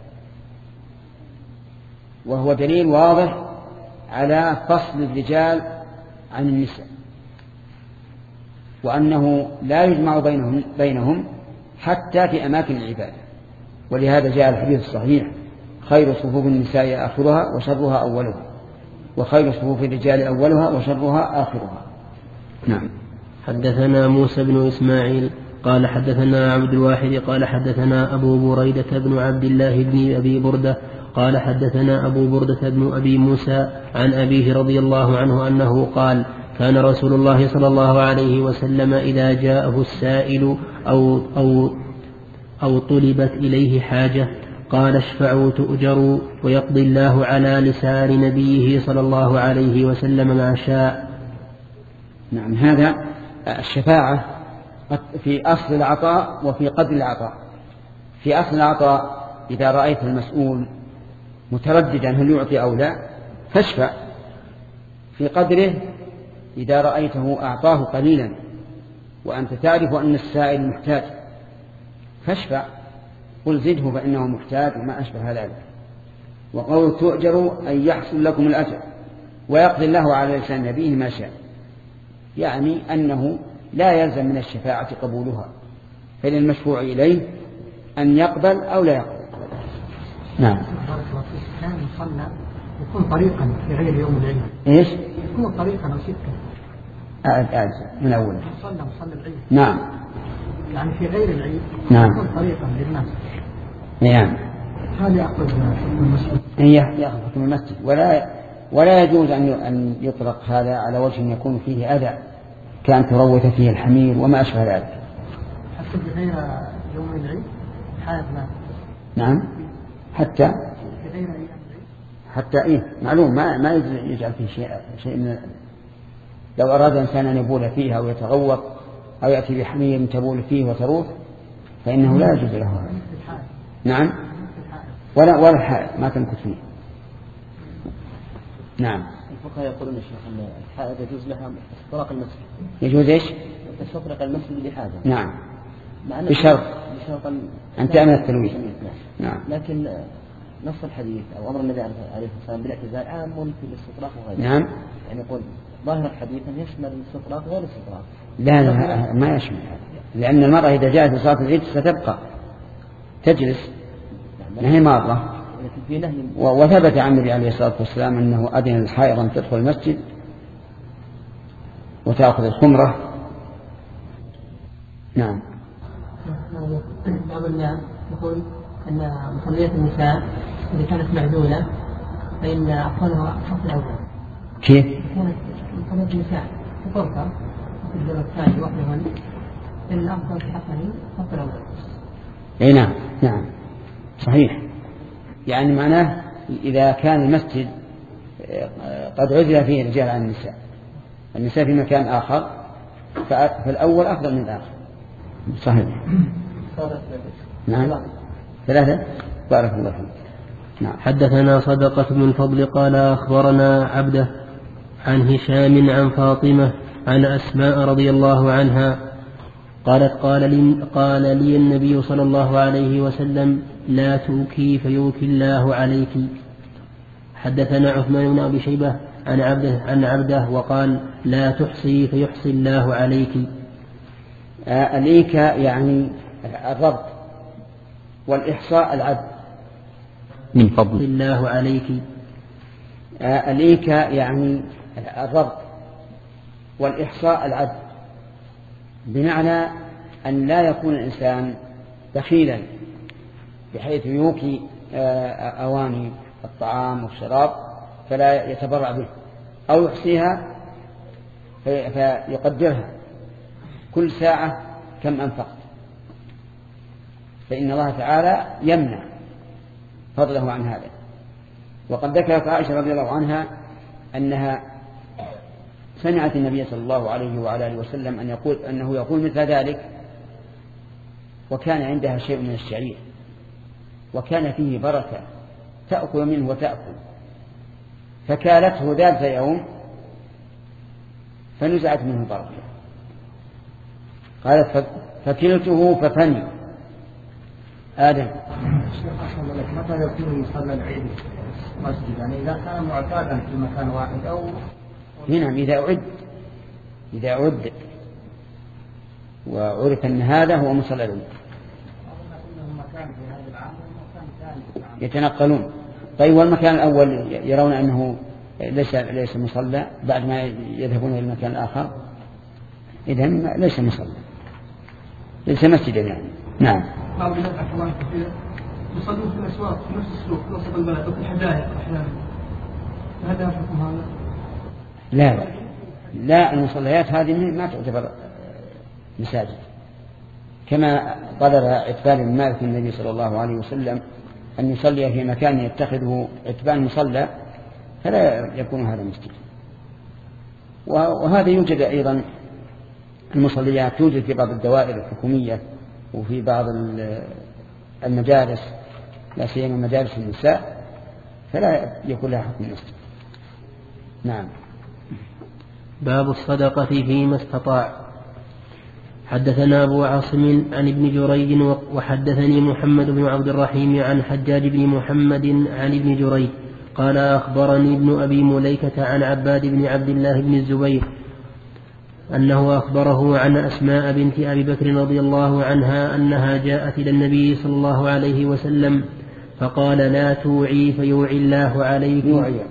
وهو دليل واضح على فصل الرجال عن النساء، وأنه لا يجمع بينهم, بينهم حتى في أماكن العبادة. ولهذا جاء الحديث الصحيح: خير صفوف النساء آخرها وشرها أولها، وخير صفوف الرجال أولها وشرها آخرها. نعم. حدثنا موسى بن إسماعيل قال حدثنا عبد الواحد قال حدثنا أبو بريدة بن عبد الله بن أبي بردة قال حدثنا أبو بردة بن أبي موسى عن أبيه رضي الله عنه أنه قال: كان رسول الله صلى الله عليه وسلم إذا جاءه السائل أو, أو, أو طلبت إليه حاجة قال: اشفعوا تؤجروا ويقضي الله على لسان نبيه صلى الله عليه وسلم ما شاء. نعم. هذا الشفاعة في أصل العطاء وفي قدر العطاء. في أصل العطاء إذا رأيت المسؤول مترددا هل يعطي أو لا فاشفع. في قدره إذا رأيته أعطاه قليلا وأنت تعرف أن السائل محتاج فاشفع، قل زده فإنه محتاج وما أشبه ذلك. وقول تؤجروا أن يحصل لكم الأجر ويقضي الله على لسان نبيه ما شاء، يعني أنه لا يلزم من الشفاعة قبولها، فللمشفوع إليه أن يقبل أو لا يقبل. نعم. كان يصلى يكون طريقا في غير يوم العيد. إيش؟ يكون طريقا أو سكة. أعد أعد من أول. يصلى مصلى العيد. نعم. يعني في غير العيد. نعم. يكون طريقا للناس. نعم. هذا يأخذ حكم المسجد. هي يأخذ حكم المسجد، ولا ولا يجوز أن أن يطلق هذا على وجه يكون فيه أذى كأن تروث فيه الحمير وما أشبه ذلك. حتى في غير يوم العيد حالنا. نعم. حتى في غير أيام العيد. حتى إيه معلوم ما ما يجعل فيه شيء شيء من. لو أراد إنسان أن يبول فيها أو يتغوط أو يأتي بحمير تبول فيه وتروح فإنه لا يجوز له هذا. نعم. ولا ولا الحائط ما تمكث فيه. نعم. الفقهاء يقولون الشيخ أن الحائط يجوز لها استطراق المسجد. يجوز إيش؟ تستطرق المسجد بحاجة. نعم. بشرط أن تأمن التلويث. نعم. لكن نص الحديث أو أمر النبي عليه الصلاة والسلام بالاعتزال عام في الاستطراق وغيره. نعم. يعني يقول ظاهر الحديث أن يشمل الاستطراق غير الاستطراق. لا لا ما يشمل هذا، لأن المرأة إذا جاءت لصلاة العيد ستبقى تجلس نهي مرة. وثبت عن النبي عليه الصلاة والسلام أنه أذن للحائض أن تدخل المسجد وتأخذ الخمرة. نعم. بعض الناس يقول أن مصليات النساء إذا كانت معدولة فإن أفضلها الصف الأول. كيف؟ كانت مصليات النساء في طرقة في الجبل الثاني وحدهن إن الأفضل في حقني الصف الأول. أي نعم. نعم صحيح. يعني معناه إذا كان المسجد قد عزل فيه الرجال عن النساء، النساء في مكان آخر فالأول أفضل من الآخر. صحيح. نعم. ثلاثة. بارك الله فيك. نعم. حدثنا صدقة بن الفضل قال أخبرنا عبده عن هشام عن فاطمة عن أسماء رضي الله عنها قالت قال لي, قال لي النبي صلى الله عليه وسلم: لا توكي فيوكي الله عليك. حدثنا عثمان بن أبي شيبة عن عبده, عن عبده وقال: لا تحصي فيحصي الله عليك. عليك يعني الربط، والإحصاء العد من فضل الله عليك. عليك يعني الربط والإحصاء العد، بمعنى أن لا يكون الإنسان بخيلا بحيث يوكي أواني الطعام والشراب فلا يتبرع به، أو يحصيها فيقدرها كل ساعة كم أنفقت، فإن الله تعالى يمنع فضله عن هذا. وقد ذكرت عائشة رضي الله عنها أنها سمعت النبي صلى الله عليه وعلى آله وسلم أن يقول أنه يقول مثل ذلك، وكان عندها شيء من الشعير وكان فيه بركة تأكل منه وتأكل، فكالته ذات يوم فنزعت منه البركة. قالت فكلته ففني. آدم متى يكون يصلى العيد مسجد؟ يعني إذا كان معتادا في مكان واحد أو نعم إذا أعد إذا أعد وعرف أن هذا هو مصلى العيد. يتنقلون. طيب والمكان الأول يرون أنه ليس ليس مصلى بعد ما يذهبون إلى المكان الآخر، إذن ليس مصلى، ليس مسجدا يعني. نعم. بعض الناس عفوا الله كثير يصلون في الأسواق في نفس السوق في وسط البلد أو في الحدائق أحيانا، هذا حكم هذا؟ لا لا، المصليات هذه ما تعتبر مساجد، كما طلب عتبان بن مالك النبي صلى الله عليه وسلم أن يصلي في مكان يتخذه عتبان مصلى فلا يكون هذا مسجد. وهذا يوجد أيضا المصليات توجد في بعض الدوائر الحكومية وفي بعض المدارس، لا سيما مدارس النساء، فلا يكون لها حكم مسجد. نعم. باب الصدقة فيما استطاع. حدثنا أبو عاصم عن ابن جريج وحدثني محمد بن عبد الرحيم عن حجاج بن محمد عن ابن جريج قال أخبرني ابن أبي مليكة عن عباد بن عبد الله بن الزبير أنه أخبره عن أسماء بنت أبي بكر رضي الله عنها أنها جاءت إلى النبي صلى الله عليه وسلم فقال لا توعي فيوعي الله عليك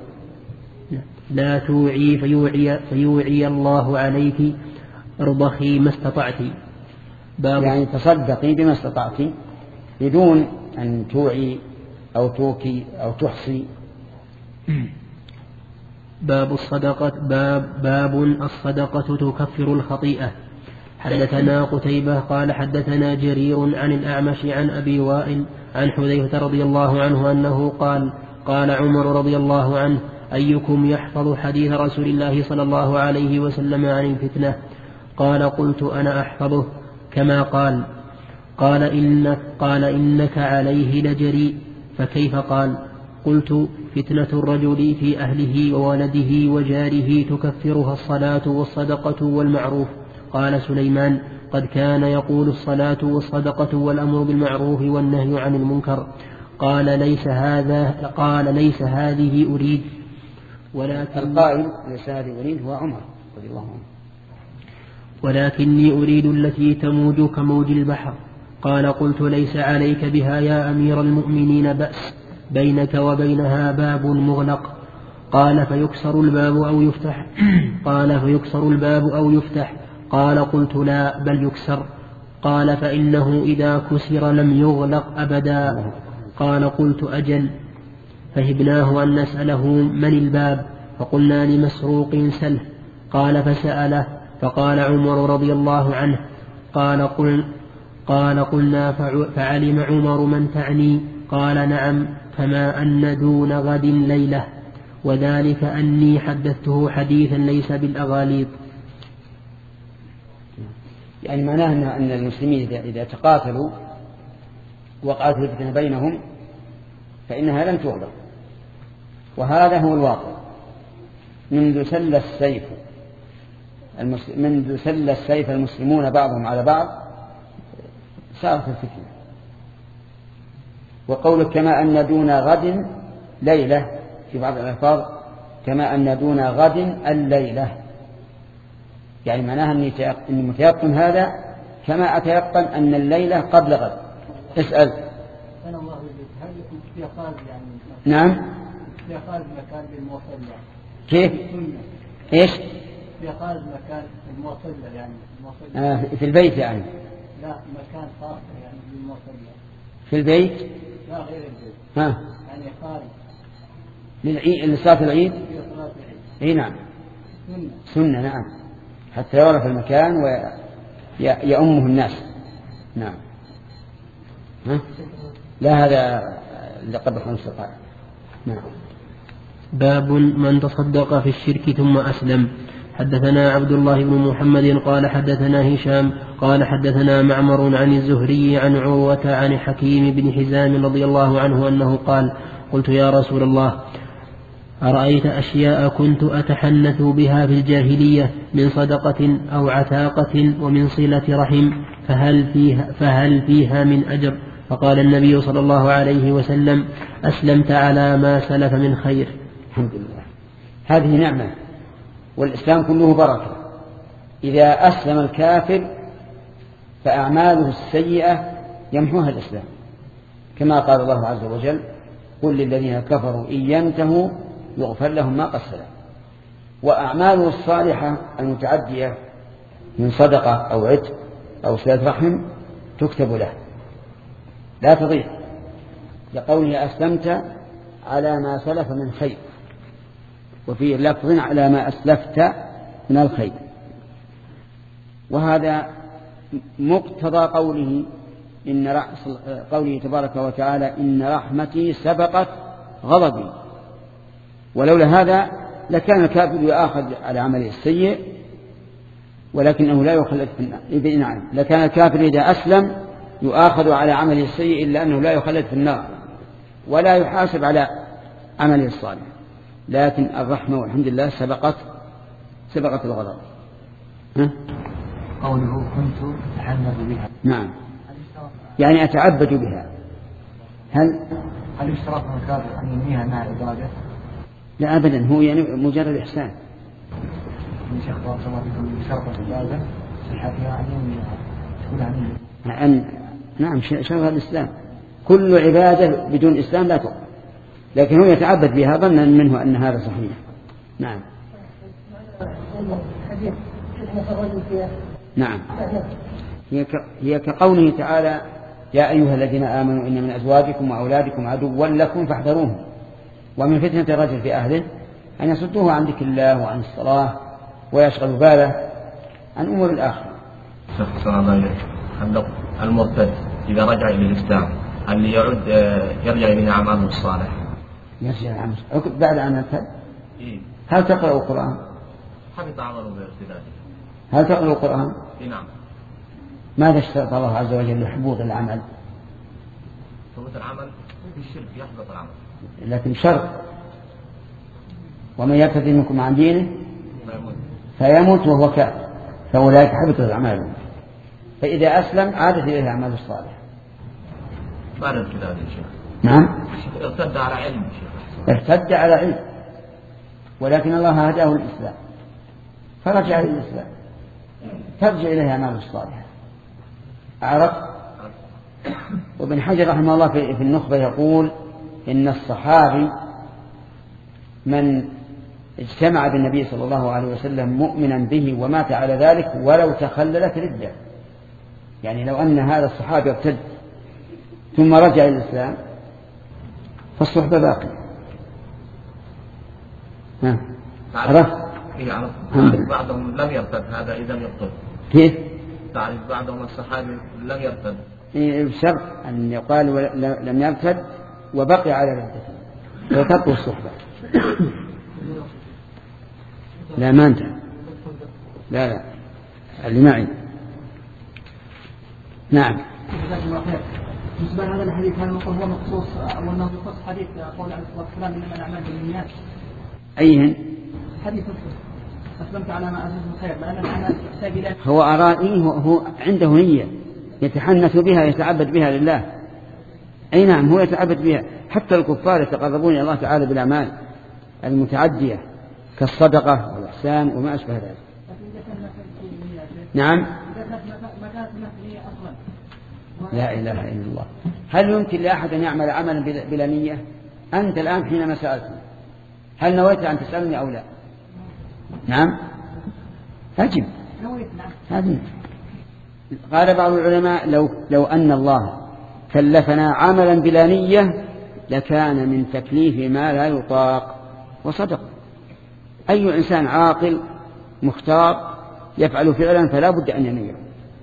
لا توعي فيوعي, فيوعي الله عليك ارضخي ما استطعت. يعني تصدقي بما استطعت بدون أن توعي أو توكي أو تحصي. باب الصدقة باب, باب الصدقة تكفر الخطيئة. حدثنا قتيبة قال حدثنا جرير عن الأعمش عن أبي وائل عن حذيفة رضي الله عنه أنه قال قال عمر رضي الله عنه أيكم يحفظ حديث رسول الله صلى الله عليه وسلم عن الفتنة؟ قال قلت أنا أحفظه كما قال. قال إنك, قال إنك عليه لجريء. فكيف؟ قال قلت فتنة الرجل في أهله وولده وجاره تكفرها الصلاة والصدقة والمعروف. قال سليمان قد كان يقول الصلاة والصدقة والأمر بالمعروف والنهي عن المنكر. قال ليس هذا قال ليس هذه أريد ولكن القائل ليس هذه أريد هو عمر رضي الله عنه ولكني أريد التي تموج كموج البحر. قال قلت ليس عليك بها يا أمير المؤمنين بأس بينك وبينها باب مغلق. قال فيكسر الباب أو يفتح قال فيكسر الباب أو يفتح. قال قلت لا بل يكسر. قال فإنه إذا كسر لم يغلق أبدا. قال قلت أجل. فهبناه أن نسأله من الباب فقلنا لمسروق سله. قال فسأله فقال عمر رضي الله عنه قال قل قال قلنا فعلم عمر من تعني؟ قال نعم فما أن دون غد ليلة وذلك أني حدثته حديثا ليس بالأغاليط. يعني معناه أن المسلمين إذا تقاتلوا وقعت الفتنة بينهم فإنها لن تغلق، وهذا هو الواقع. منذ سل السيف منذ سل السيف المسلمون بعضهم على بعض صارت الفتنة. وقولك كما أن دون غد ليلة في بعض الألفاظ كما أن دون غد الليلة، يعني معناها أني متيقن هذا كما أتيقن أن الليلة قبل غد. اسأل. نعم. في خارج مكان المصلى. كيف؟ إيش؟ في خارج مكان المصلى يعني المصلى. آه في البيت يعني. لا مكان خاص يعني للمصلى. في البيت؟ لا غير البيت. ها. يعني خارج. للعيد لصلاة العيد؟ في صلاة العيد. إيه نعم. سنة. سنة نعم. حتى يعرف المكان ويأمه الناس. نعم. ها؟ لا هذا لقب خمس دقائق. نعم. باب من تصدق في الشرك ثم أسلم. حدثنا عبد الله بن محمد قال حدثنا هشام قال حدثنا معمر عن الزهري عن عروة عن حكيم بن حزام رضي الله عنه أنه قال قلت يا رسول الله أرأيت أشياء كنت أتحنث بها في الجاهلية من صدقة أو عتاقة ومن صلة رحم فهل فيها, فهل فيها من أجر؟ فقال النبي صلى الله عليه وسلم أسلمت على ما سلف من خير. الحمد لله. هذه نعمة، والإسلام كله بركة. إذا أسلم الكافر فأعماله السيئة يمحوها الإسلام كما قال الله عز وجل قل للذين كفروا إن ينتهوا يغفر لهم ما قد سلف. وأعماله الصالحة المتعدية من صدقة أو عتق أو صلة رحم تكتب له لا تضيع، لقوله أسلمت على ما سلف من خير، وفي لفظ على ما أسلفت من الخير. وهذا مقتضى قوله إن قوله تبارك وتعالى إن رحمتي سبقت غضبي. ولولا هذا لكان الكافر يؤاخذ على عمله السيء ولكنه لا يخلد في النار. نعم، لكان الكافر إذا أسلم يؤاخذ على عمله السيء إلا أنه لا يخلد في النار ولا يحاسب على عمله الصالح، لكن الرحمة والحمد لله سبقت سبقت الغضب. ها؟ قوله كنت أتحنث بها. نعم، يعني أتعبد بها. هل هل يشترط من الكافر أن ينميها مع العبادة؟ لا أبدا، هو يعني مجرد إحسان. من شيخ بارك الله فيكم شرط العبادة صحتها يعني تكون عنه. أن نعم شرط الإسلام، كل عبادة بدون إسلام لا تقبل، لكن هو يتعبد بها ظنا منه أن هذا صحيح. نعم. نعم، هي كقوله تعالى يا أيها الذين آمنوا إن من أزواجكم وأولادكم عدوا لكم فاحذروهم ومن فتنة الرجل في أهله أن يصدوه عن ذكر الله وعن الصلاة ويشغل باله عن أمور الآخرة. المرتد إذا رجع إلى الإسلام هل يعود يرجع إلى أعماله الصالح؟ يرجع العمل بعد أن يرتد. هل تقرأ القرآن؟ حفظ عمله بارتداده. هل تقرأ القرآن؟ نعم. ماذا اشترط الله عز وجل لحبوط العمل؟ حبوط العمل في الشرك يحبط العمل، لكن شرط ومن يرتد منكم عن دينه فيموت وهو كافر فأولئك حبطت أعمالهم. فإذا أسلم عادت إليه الأعمال الصالحة. بعد ارتداد الشيخ. نعم. ارتد على علم الشيخ. ارتد على علم، ولكن الله هداه للإسلام فرجع إلى الإسلام ترجع إليه أعمال الصالحة. عرفت؟ وابن حجر رحمه الله في النخبة يقول إن الصحابي من اجتمع بالنبي صلى الله عليه وسلم مؤمنا به ومات على ذلك ولو تخللت ردة، يعني لو أن هذا الصحابي ارتد ثم رجع إلى الإسلام فالصحبة باقية. عرفت؟ تعرف بعضهم لم يرتد، هذا إذا يرتد كيف؟ تعرف بعضهم الصحابي لم يرتد بشرط أن يقال لم يرتد وبقي على ردته وتبقى الصحبة. لا ما انت لا لا اللي معي. نعم. بالنسبة لهذا الحديث هل هو مخصوص أو أنه يخص حديث قول عليه الصلاة والسلام إنما الأعمال بالنيات؟ أيهن؟ حديث أسلمت على ما أسلم الخير لأن الأعمال تحتاج إلى هو أرائي هو, هو عنده نية يتحنث بها يتعبد بها لله. أي نعم هو يتعبد بها. حتى الكفار يتقربون إلى الله تعالى بالأعمال المتعدية كالصدقة والإحسان وما أشبه ذلك. نعم. لا إله إلا الله. هل يمكن لأحد أن يعمل عملا بلا نية؟ أنت الآن حينما سألتني هل نويت أن تسألني أو لا؟ نعم أجب. هذه قال بعض العلماء لو, لو أن الله كلفنا عملا بلا نية لكان من تكليف ما لا يطاق. وصدق. أي إنسان عاقل مختار يفعل فعلا فلا بد أن ينويه.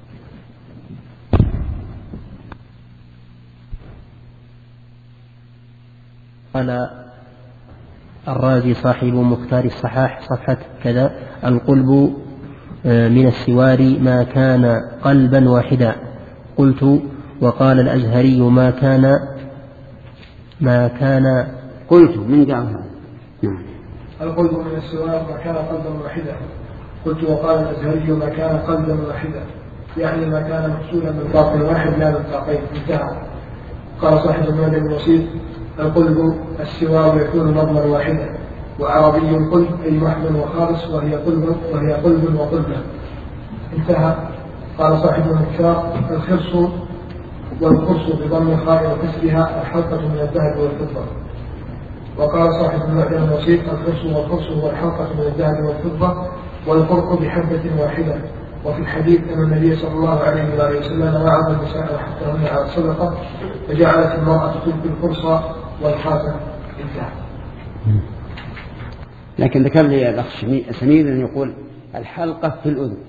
قال الرازي صاحب مختار الصحاح صفحة كذا القلب من السوار ما كان قلبا واحدا. قلت وقال الأزهري ما كان ما كان قلت من قال هذا القلب من السوار ما كان قلبا واحدا. قلت وقال الأزهري ما كان قلبا واحدا يعني ما كان مفصولا من طاق واحد لا من طاقين. انتهى. قال صاحب المعنى الوسيط القلب السوار يكون نظما واحدا وعربي القلب أي محض وخالص وهي قلب وهي قلب وقلبا. انتهى. قال صاحب المختار الخرص والقرص بضم الخاء وكسرها الحلقة من الذهب والفضة. وقال صاحب المعجم الوسيط القرص والقرص هو الحلقة من الذهب والفضة والقرق بحبة واحدة. وفي الحديث أن النبي صلى الله عليه وآله وسلم وعظ النساء حتى هن على الصدقة فجعلت المرأة تلقي القرص والخاتم. انتهى. لكن ذكر لي الأخ سمير أن يقول الحلقة في الأذن،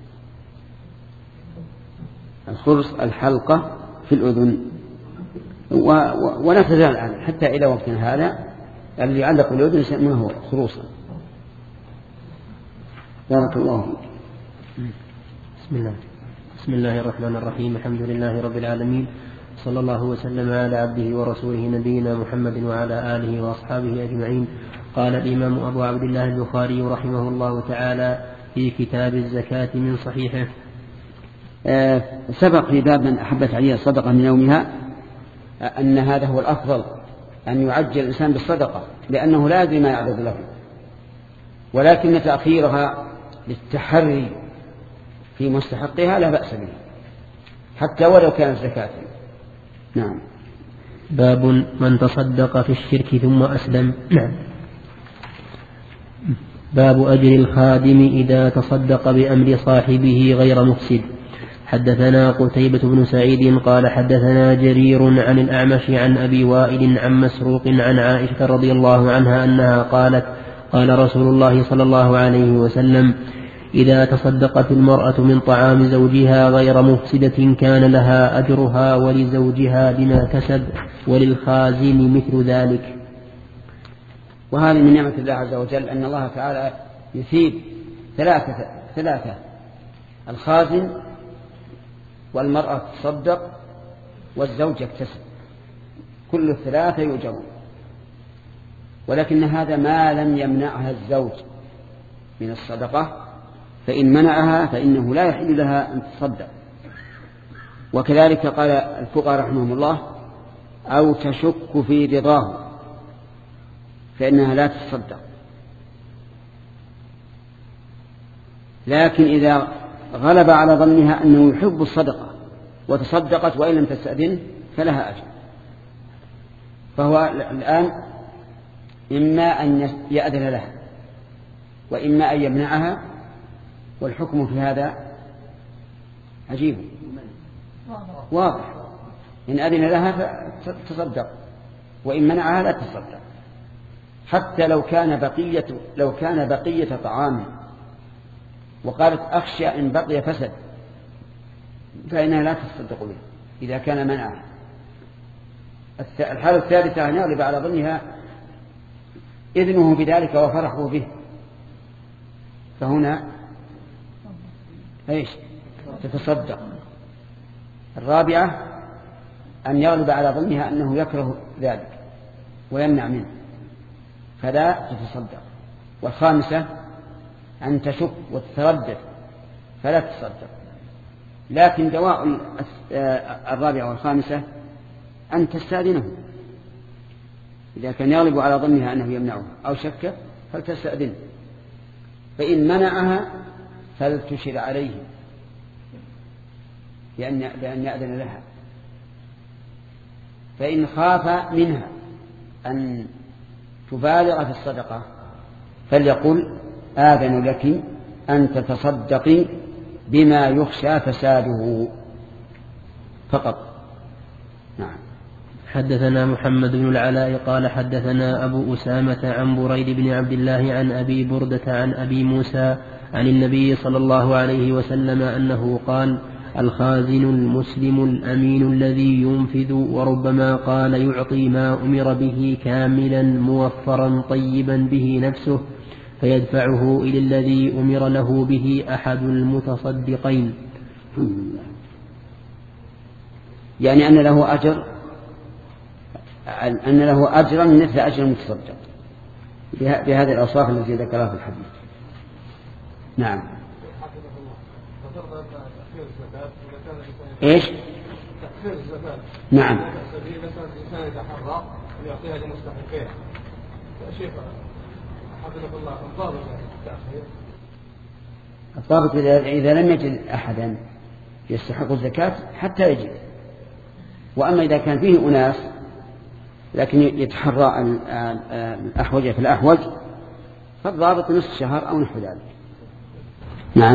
الخرص الحلقة في الأذن، ولا تزال الآن حتى إلى وقتنا هذا الذي يعلق بالأذن يسمونه خروصا. بارك الله فيك. بسم الله بسم الله الرحمن الرحيم. الحمد لله رب العالمين، صلى الله وسلم على عبده ورسوله نبينا محمد وعلى آله وأصحابه أجمعين. قال الإمام أبو عبد الله البخاري رحمه الله تعالى في كتاب الزكاة من صحيحه. آه سبق في باب من أحبت عليه الصدقة من يومها أن هذا هو الأفضل، أن يعجل الإنسان بالصدقة لأنه لا يدري ما يعرض له، ولكن تأخيرها للتحري في مستحقها لا بأس به حتى ولو كانت زكاة. نعم. باب من تصدق في الشرك ثم أسلم. نعم. باب أجر الخادم إذا تصدق بأمر صاحبه غير مفسد. حدثنا قتيبة بن سعيد قال حدثنا جرير عن الأعمش عن أبي وائل عن مسروق عن عائشة رضي الله عنها أنها قالت قال رسول الله صلى الله عليه وسلم إذا تصدقت المرأة من طعام زوجها غير مفسدة كان لها أجرها ولزوجها بما كسب وللخازن مثل ذلك. وهذه من نعمة الله عز وجل أن الله تعالى يثيب ثلاثة ثلاثة الخازن والمرأة تصدق والزوج يكتسب، كل الثلاثة يؤجرون. ولكن هذا ما لم يمنعها الزوج من الصدقة، فإن منعها فإنه لا يحل لها أن تصدق. وكذلك قال الفقهاء رحمهم الله أو تشك في رضاه فإنها لا تصدق. لكن إذا غلب على ظنها أنه يحب الصدقة وتصدقت وإن لم تستأذن فلها أجر. فهو الآن إما أن يأذن لها وإما أن يمنعها، والحكم في هذا عجيب واضح. إن أذن لها فتصدق وإن منعها لا تصدق، حتى لو كان بقية لو كان بقية طعام وقالت أخشى إن بقي فسد فإنها لا تصدق به إذا كان منعها. الحالة الثالثة أن يغلب على ظنها إذنه بذلك وفرحه به، فهنا ايش تتصدق. الرابعة أن يغلب على ظنها أنه يكره ذلك ويمنع منه فلا تتصدق. والخامسة أن تشك وتتردد فلا تتصدق. لكن دواء الرابعة والخامسة أن تستأذنه إذا كان يغلب على ظنها أنه يمنعه أو شك فلتستأذنه، فإن منعها فلتشر عليه لأن, لأن يأذن لها. فإن خاف منها أن تبالغ في الصدقة فليقل آذن لك أن تتصدقي بما يخشى فساده فقط. نعم. حدثنا محمد بن العلاء قال حدثنا أبو أسامة عن بريد بن عبد الله عن أبي بردة عن أبي موسى عن النبي صلى الله عليه وسلم أنه قال الخازن المسلم الأمين الذي ينفذ، وربما قال يعطي ما أمر به كاملا موفرا طيبا به نفسه فيدفعه إلى الذي أمر له به أحد المتصدقين. يعني أن له أجر أن له أجرا مثل أجر المتصدق بهذه الأوصاف التي ذكرها في الحديث. نعم. إيش؟ تأخير الزكاة. نعم. مثلا الإنسان يتحرى أن يعطيها لمستحقيها. يا شيخ حفظك الله الضابط التأخير. الضابط إذا لم يجد أحدا يستحق الزكاة حتى يجد، وأما إذا كان فيه أناس لكن يتحرى الأحوج في الأحوج فالضابط نصف شهر أو نحو ذلك. نعم.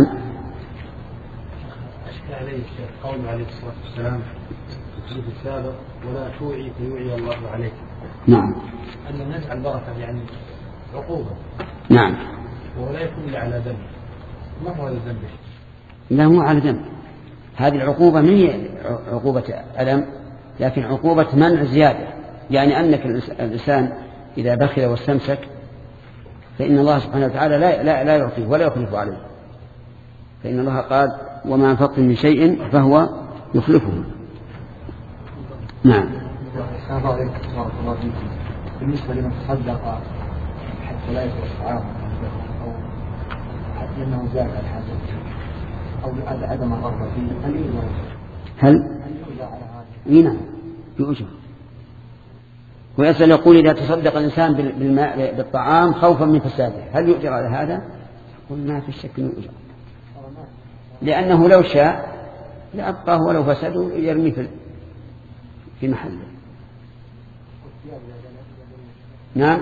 أشكى عليه الشيخ قوله عليه الصلاة والسلام في السابق ولا توعي فيوعي الله عليك. نعم. أن نجعل بركة يعني عقوبة. نعم. ولا يكون إلا على ذنب. ما هو هذا الذنب؟ لا مو على ذنب. هذه العقوبة ما هي عقوبة ألم لكن عقوبة منع زيادة، يعني أنك الإنسان إذا بخل واستمسك فإن الله سبحانه وتعالى لا لا لا يعطيه ولا يخلف عليه، فإن الله قال وما أنفقتم من شيء فهو يخلفه. نعم. بالنسبة لمن تصدق حتى لا يكون طعام أو حتى أنه زاد على الحاجة أو عدم الرغبة فيه هل يوجد؟ هل؟ نعم يؤجر. ويسأل يقول إذا تصدق الإنسان بالماء بالطعام خوفا من فساده هل يؤجر على هذا؟ يقول ما في شك يؤجر، لأنه لو شاء لأبقاه ولو فسده يرمي في في محله. نعم.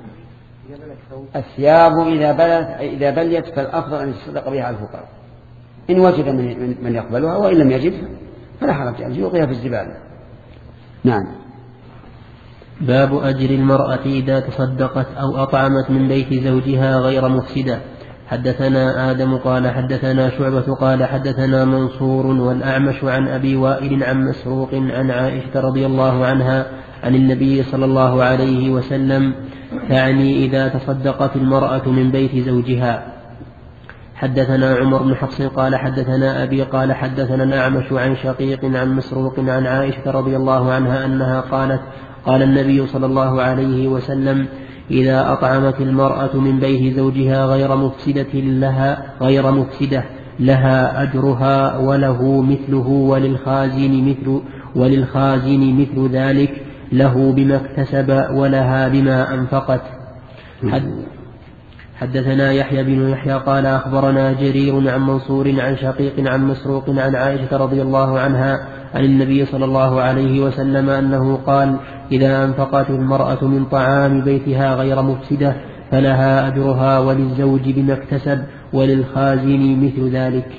الثياب إذا بلت إذا بليت فالأفضل أن يتصدق بها على الفقراء إن وجد من من يقبلها، وإن لم يجد فلا حرج أن يلقيها في الزبالة. نعم. باب أجر المرأة إذا تصدقت أو أطعمت من بيت زوجها غير مفسدة. حدثنا آدم قال حدثنا شعبة قال حدثنا منصور والأعمش عن أبي وائل عن مسروق عن عائشة رضي الله عنها عن النبي صلى الله عليه وسلم تعني إذا تصدقت المرأة من بيت زوجها. حدثنا عمر بن حفص قال حدثنا أبي قال حدثنا الأعمش عن شقيق عن مسروق عن عائشة رضي الله عنها أنها قالت قال النبي صلى الله عليه وسلم إذا أطعمت المرأة من بيت زوجها غير مفسدة لها غير مفسدة لها أجرها وله مثله وللخازن مثل وللخازن مثل ذلك له بما اكتسب ولها بما أنفقت. حد حدثنا يحيى بن يحيى قال أخبرنا جرير عن منصور عن شقيق عن مسروق عن عائشة رضي الله عنها عن النبي صلى الله عليه وسلم أنه قال إذا أنفقت المرأة من طعام بيتها غير مفسدة فلها أجرها وللزوج بما اكتسب وللخازن مثل ذلك.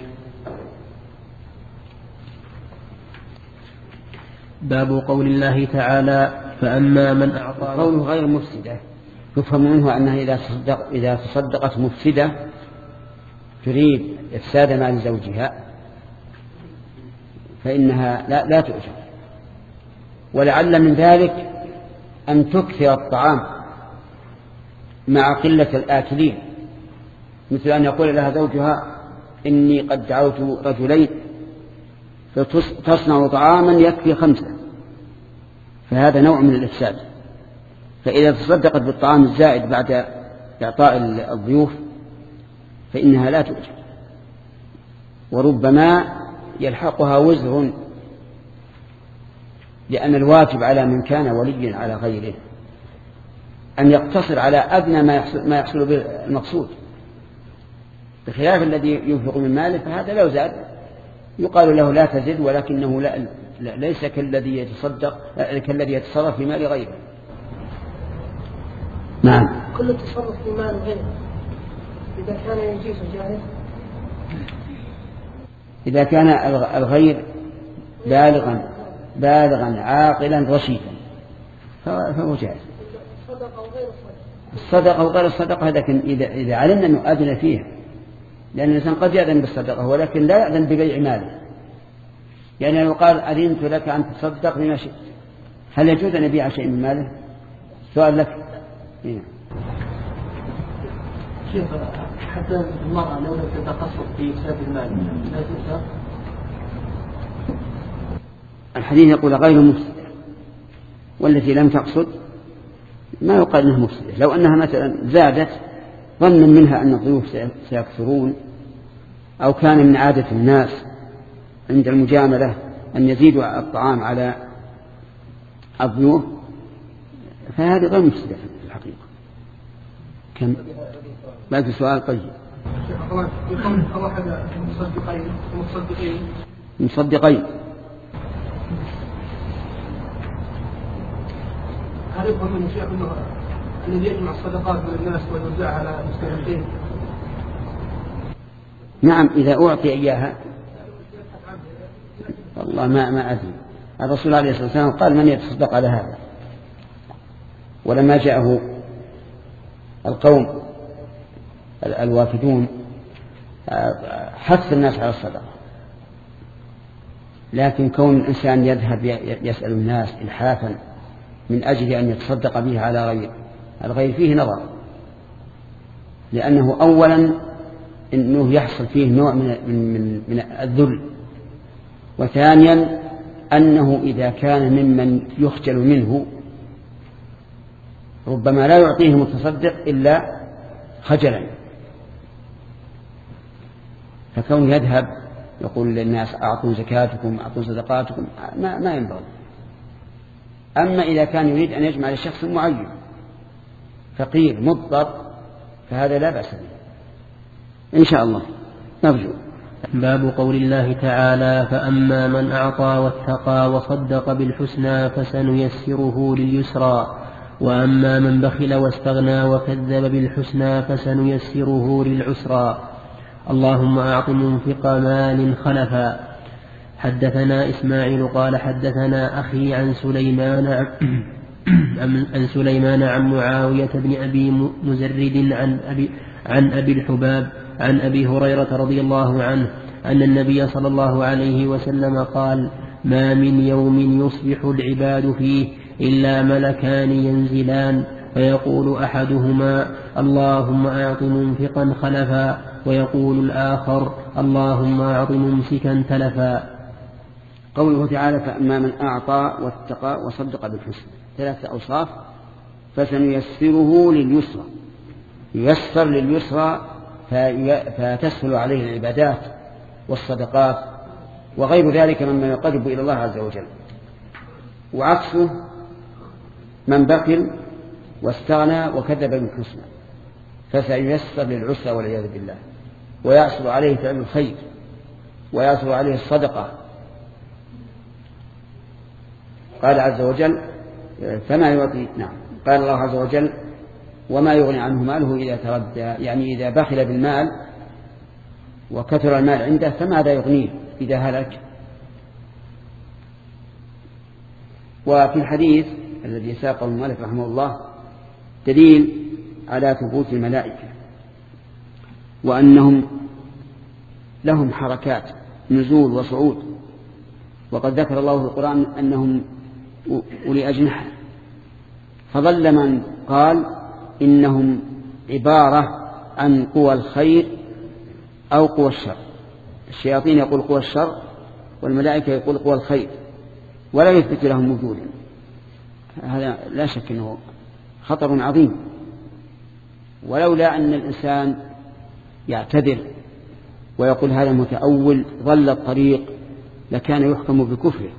باب قول الله تعالى فأما من أعطى. قوله غير مفسدة يفهم منه أنها إذا تصدق إذا تصدقت مفسدة تريد إفساد مال زوجها فإنها لا, لا تؤجر، ولعل من ذلك أن تكثر الطعام مع قلة الآكلين، مثل أن يقول لها زوجها إني قد دعوت رجلين فتصنع طعاما يكفي خمسة، فهذا نوع من الإفساد. فإذا تصدقت بالطعام الزائد بعد إعطاء الضيوف فإنها لا تؤجر، وربما يلحقها وزر، لأن الواجب على من كان وليا على غيره أن يقتصر على أدنى ما يحصل, ما يحصل به المقصود، بخلاف الذي ينفق من ماله فهذا لو زاد يقال له لا تزد، ولكنه لا ليس كالذي يتصدق كالذي يتصرف في مال غيره. نعم. كل التصرف في مال غيره إذا كان يجيز جائز. إذا كان الغير بالغا بالغا عاقلا رشيدا فهو جائز. الصدقة وغير الصدقة، لكن إذا إذا علمنا أنه أذن فيها، لأن الإنسان قد يأذن بالصدقة ولكن لا يأذن ببيع ماله، يعني لو قال أذنت لك أن تصدق بما شئت هل يجوز أن يبيع شيء من ماله؟ سؤال لك. إيه. شيخ حتى المرأة لو لم تتقصد في إفساد المال لا تؤثر. الحديث يقول غير مفسدة، والتي لم تقصد ما يقال انها مفسدة. لو انها مثلا زادت ظنا منها ان الضيوف سيكثرون، او كان من عادة الناس عند المجاملة ان يزيدوا الطعام على الضيوف فهذه غير مفسدة في الحقيقة. كم باقي سؤال؟ طيب. مصدقين مصدقين هل يفهم من الشيخ أنه الذي يجمع الصدقات من الناس ويوزعها على المستحقين؟ نعم إذا أعطي إياها. والله ما ما أدري. الرسول عليه الصلاة والسلام قال من يتصدق على هذا. ولما جاءه القوم الوافدون حث الناس على الصدقة، لكن كون الإنسان يذهب يسأل الناس إلحافا من أجل أن يتصدق به على غير الغير فيه نظر، لأنه أولا إنه يحصل فيه نوع من من من الذل، وثانيا أنه إذا كان ممن يخجل منه ربما لا يعطيه المتصدق إلا خجلا، فكون يذهب يقول للناس أعطوا زكاتكم أعطوا صدقاتكم ما, ما ينبغي. أما إذا كان يريد أن يجمع لشخص معين فقير مضطر فهذا لا بأس به إن شاء الله نرجو. باب قول الله تعالى فأما من أعطى واتقى وصدق بالحسنى فسنيسره لليسرى وأما من بخل واستغنى وكذب بالحسنى فسنيسره للعسرى. اللهم أعط منفق مال خلفا. حدثنا إسماعيل قال حدثنا أخي عن سليمان عن سليمان عن معاوية بن أبي مزرد عن أبي, عن أبي الحباب عن أبي هريرة رضي الله عنه أن النبي صلى الله عليه وسلم قال ما من يوم يصبح العباد فيه إلا ملكان ينزلان فيقول أحدهما اللهم أعط منفقا خلفا ويقول الآخر اللهم أعط ممسكا تلفا. قوله تعالى فأما من أعطى واتقى وصدق بالحسنى ثلاثة أوصاف. فسنيسره لليسرى، ييسر لليسرى فتسهل عليه العبادات والصدقات وغير ذلك مما يقرب إلى الله عز وجل. وعكسه من بخل واستغنى وكذب بالحسنى فسييسر للعسرى والعياذ بالله، ويعسر عليه فعل الخير ويعسر عليه الصدقة. قال عز وجل فما يعطي نعم قال الله عز وجل وما يغني عنه ماله إذا تردى، يعني إذا بخل بالمال وكثر المال عنده فماذا يغنيه إذا هلك. وفي الحديث الذي ساقه المؤلف رحمه الله دليل على ثبوت الملائكة وأنهم لهم حركات نزول وصعود، وقد ذكر الله في القرآن أنهم أولي أجنحة، فظل من قال إنهم عبارة عن قوى الخير أو قوى الشر. الشياطين يقول قوى الشر والملائكة يقول قوى الخير ولا يثبت لهم وجودا. هذا لا شك أنه خطر عظيم، ولولا أن الإنسان يعتذر ويقول هذا متأول ضل الطريق لكان يحكم بكفره.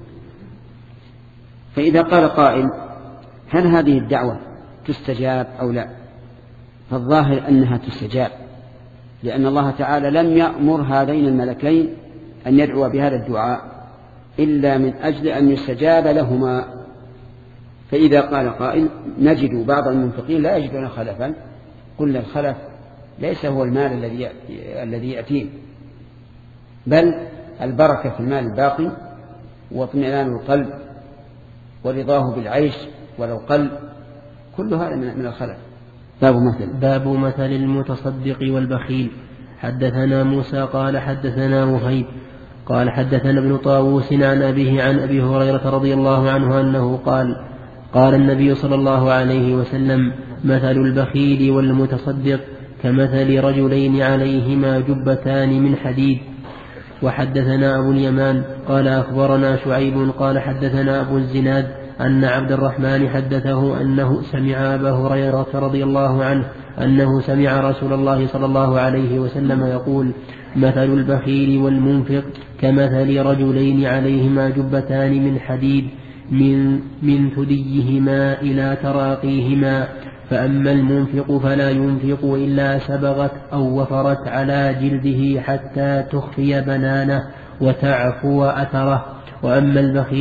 فإذا قال قائل هل هذه الدعوة تستجاب أو لا؟ فالظاهر أنها تستجاب، لأن الله تعالى لم يأمر هذين الملكين أن يدعوا بهذا الدعاء إلا من أجل أن يستجاب لهما. فإذا قال قائل نجد بعض المنفقين لا يجدون خلفا، قلنا الخلف ليس هو المال الذي الذي يأتيه، بل البركة في المال الباقي واطمئنان القلب ورضاه بالعيش ولو قل، كل هذا من الخلف. باب مثل باب مثل المتصدق والبخيل. حدثنا موسى قال حدثنا وهيب قال حدثنا ابن طاووس عن أبيه عن أبي هريرة رضي الله عنه أنه قال قال النبي صلى الله عليه وسلم مثل البخيل والمتصدق كمثل رجلين عليهما جبتان من حديد. وحدثنا أبو اليمان قال أخبرنا شعيب قال حدثنا أبو الزناد أن عبد الرحمن حدثه أنه سمع أبا هريرة رضي الله عنه أنه سمع رسول الله صلى الله عليه وسلم يقول مثل البخيل والمنفق كمثل رجلين عليهما جبتان من حديد من, من ثديهما إلى تراقيهما، فأما المنفق فلا ينفق إلا سبغت أو وفرت على جلده حتى تخفي بنانه وتعفو أثره، وأما البخيل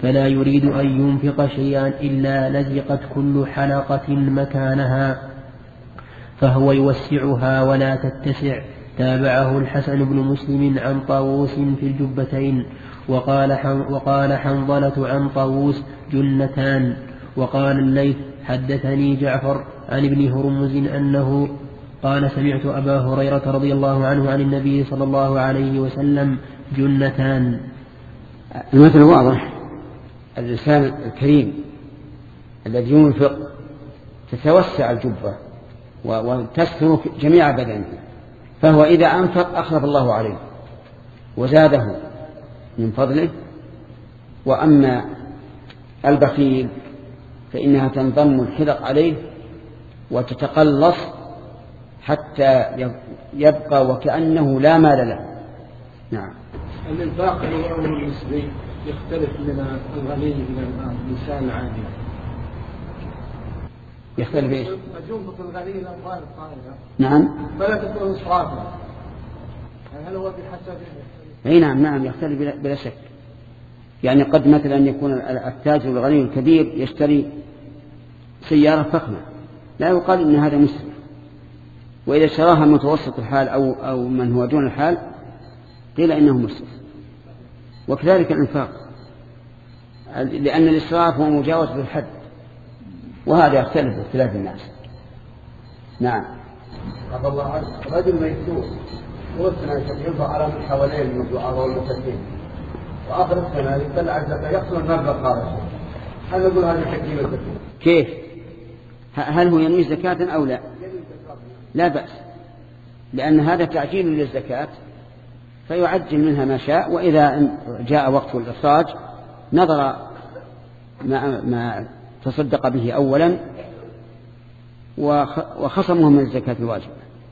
فلا يريد أن ينفق شيئا إلا لزقت كل حلقة مكانها فهو يوسعها ولا تتسع. تابعه الحسن بن مسلم عن طاووس في الجبتين. وقال, وقال حنظلة عن طاووس جنتان. وقال الليث حدثني جعفر عن ابن هرمز أنه قال سمعت أبا هريرة رضي الله عنه عن النبي صلى الله عليه وسلم جنتان. المثل واضح. الإنسان الكريم الذي ينفق تتوسع الجبة وتستر جميع بدنه، فهو إذا أنفق أخلف الله عليه وزاده من فضله. وأما البخيل فإنها تنضم الحلق عليه وتتقلص حتى يبقى وكأنه لا مال له. نعم. الإنفاق اليوم النسبي يختلف من الغني من الإنسان العادي. يختلف إيش؟ ينفق الغني الأموال الطائلة. نعم. فلا تكون إسرافا. هل هو بحسب؟ أي نعم نعم يختلف بلا شك. يعني قد مثلا يكون التاجر الغني الكبير يشتري سيارة فخمة لا يقال إن هذا مسرف، وإذا اشتراها متوسط الحال أو, أو من هو دون الحال قيل إنه مسرف. وكذلك الإنفاق، لأن الإسراف هو مجاوزة الحد، وهذا يختلف باختلاف الناس. نعم. رضي الله عنه رجل ميسور وسنا ينفق على من حوالين المدعاء والمسلمين، وآخر السنة يطلع الزكاة يقصر المبلغ خارجه، هل نقول هذا تكليم الزكاة؟ كيف؟ هل هو ينوي زكاة أو لا؟ لا بأس، لأن هذا تعجيل للزكاة فيعجل منها ما شاء، وإذا جاء وقت الإخراج نظر ما, ما تصدق به أولا وخصمه من الزكاة الواجبة.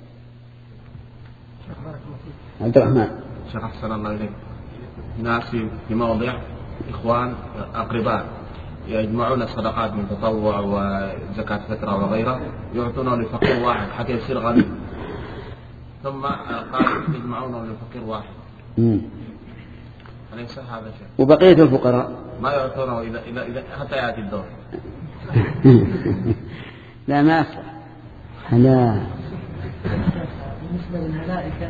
عبد الرحمن. شيخ أحسن الله إليك. ناس في مواضع إخوان أقرباء يجمعون الصدقات من تطوع وزكاة فترة وغيرها يعطونه لفقير واحد حتى يصير غني، ثم قالوا يجمعونه لفقير واحد. امم أليس هذا شيء؟ وبقية الفقراء ما يعطونه إذا إذا إذا حتى يأتي الدور. لا ما أصلح. لا. بالنسبة للملائكة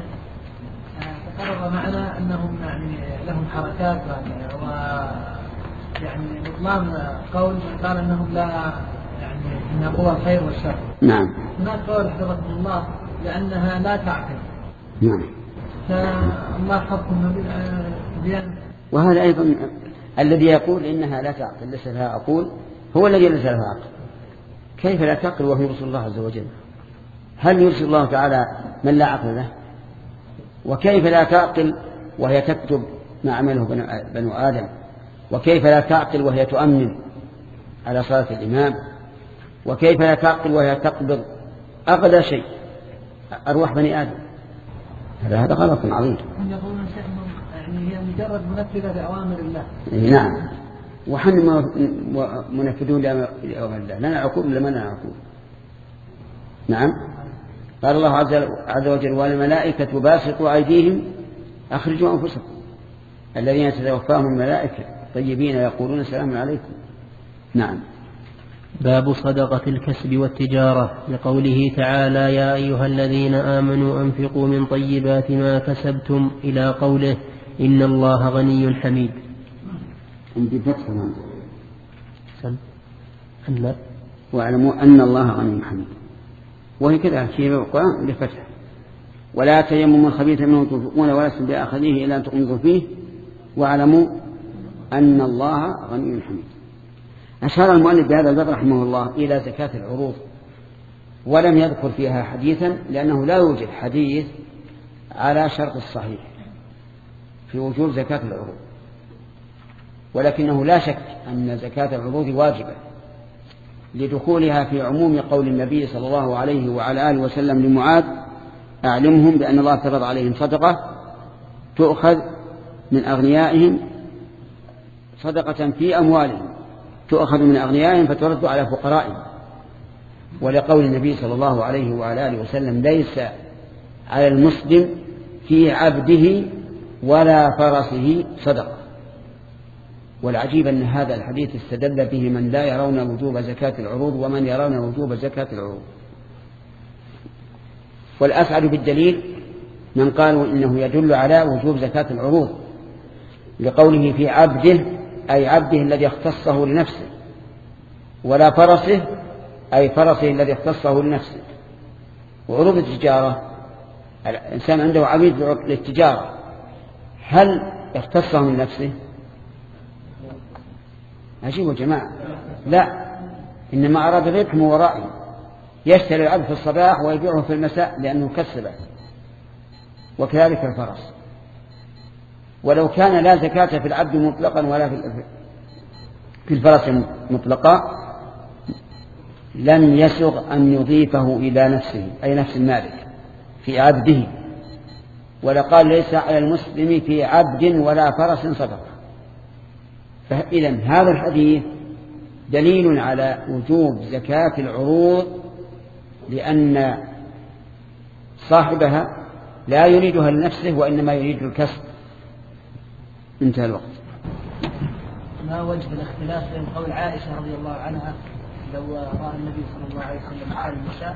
تقرر معنا أنهم يعني لهم حركات و يعني بطلان قول من قال أنهم لا يعني من قوى الخير والشر. نعم. هناك قول حفظكم الله لأنها لا تعقل. نعم. فالله حفظكم بيان. وهذا أيضا الذي يقول إنها لا تعقل ليس لها عقول هو الذي ليس له عقل. كيف لا تعقل وهو يرسل الله عز وجل؟ هل يرسل الله تعالى من لا عقل له؟ وكيف لا تعقل وهي تكتب ما عمله بنو آدم؟ وكيف لا تعقل وهي تؤمن على صلاة الإمام؟ وكيف لا تعقل وهي تقبض أغلى شيء أرواح بني آدم؟ هذا هذا غلط عظيم. هم يقولون يعني هي مجرد منفذة لأوامر الله. نعم. وحن منفذون لأوامر الله، لنا عقول لمن لنا عقول. نعم. قال الله عز وجل والملائكة باسطوا أيديهم أخرجوا أنفسكم الذين تتوفاهم الملائكة طيبين يقولون سلام عليكم. نعم. باب صدقة الكسب والتجارة لقوله تعالى يا أيها الذين آمنوا أنفقوا من طيبات ما كسبتم إلى قوله إن الله غني حميد. بفتح سم أن واعلموا أن الله غني حميد، وهي كذا في القرآن بفتح ولا تيمموا الخبيث منه تنفقون ولستم بآخذيه إلا أن تغمضوا فيه واعلموا أن الله غني حميد. أشار المؤلف بهذا الباب رحمه الله إلى زكاة العروض ولم يذكر فيها حديثا لأنه لا يوجد حديث على شرط الصحيح في وجود زكاة العروض، ولكنه لا شك أن زكاة العروض واجبة لدخولها في عموم قول النبي صلى الله عليه وعلى آله وسلم لمعاذ أعلمهم بأن الله فرض عليهم صدقة تؤخذ من أغنيائهم صدقة في أموالهم تؤخذ من أغنيائهم فترد على فقرائهم، ولقول النبي صلى الله عليه وعلى آله وسلم ليس على المسلم في عبده ولا فرسه صدقة. والعجيب أن هذا الحديث استدل به من لا يرون وجوب زكاة العروض ومن يرون وجوب زكاة العروض. والأسعد بالدليل من قالوا إنه يدل على وجوب زكاة العروض لقوله في عبده، أي عبده الذي اختصه لنفسه، ولا فرسه أي فرسه الذي اختصه لنفسه. وعروض التجارة الإنسان عنده عبيد للتجارة، هل اختصه لنفسه؟ عجيب يا جماعة، لا، إنما أراد الربح من ورائه، يشتري العبد في الصباح ويبيعه في المساء لأنه كسبه، وكذلك الفرس. ولو كان لا زكاة في العبد مطلقا ولا في الفرس مطلقا لم يسغ أن يضيفه إلى نفسه، أي نفس المالك في عبده، ولقال ليس على المسلم في عبد ولا فرس صدقة. فإذن هذا الحديث دليل على وجوب زكاة العروض، لأن صاحبها لا يريدها لنفسه وإنما يريد الكسب. انتهى الوقت. ما وجه الاختلاف بين قول عائشة رضي الله عنها لو رأى النبي صلى الله عليه وسلم حال النساء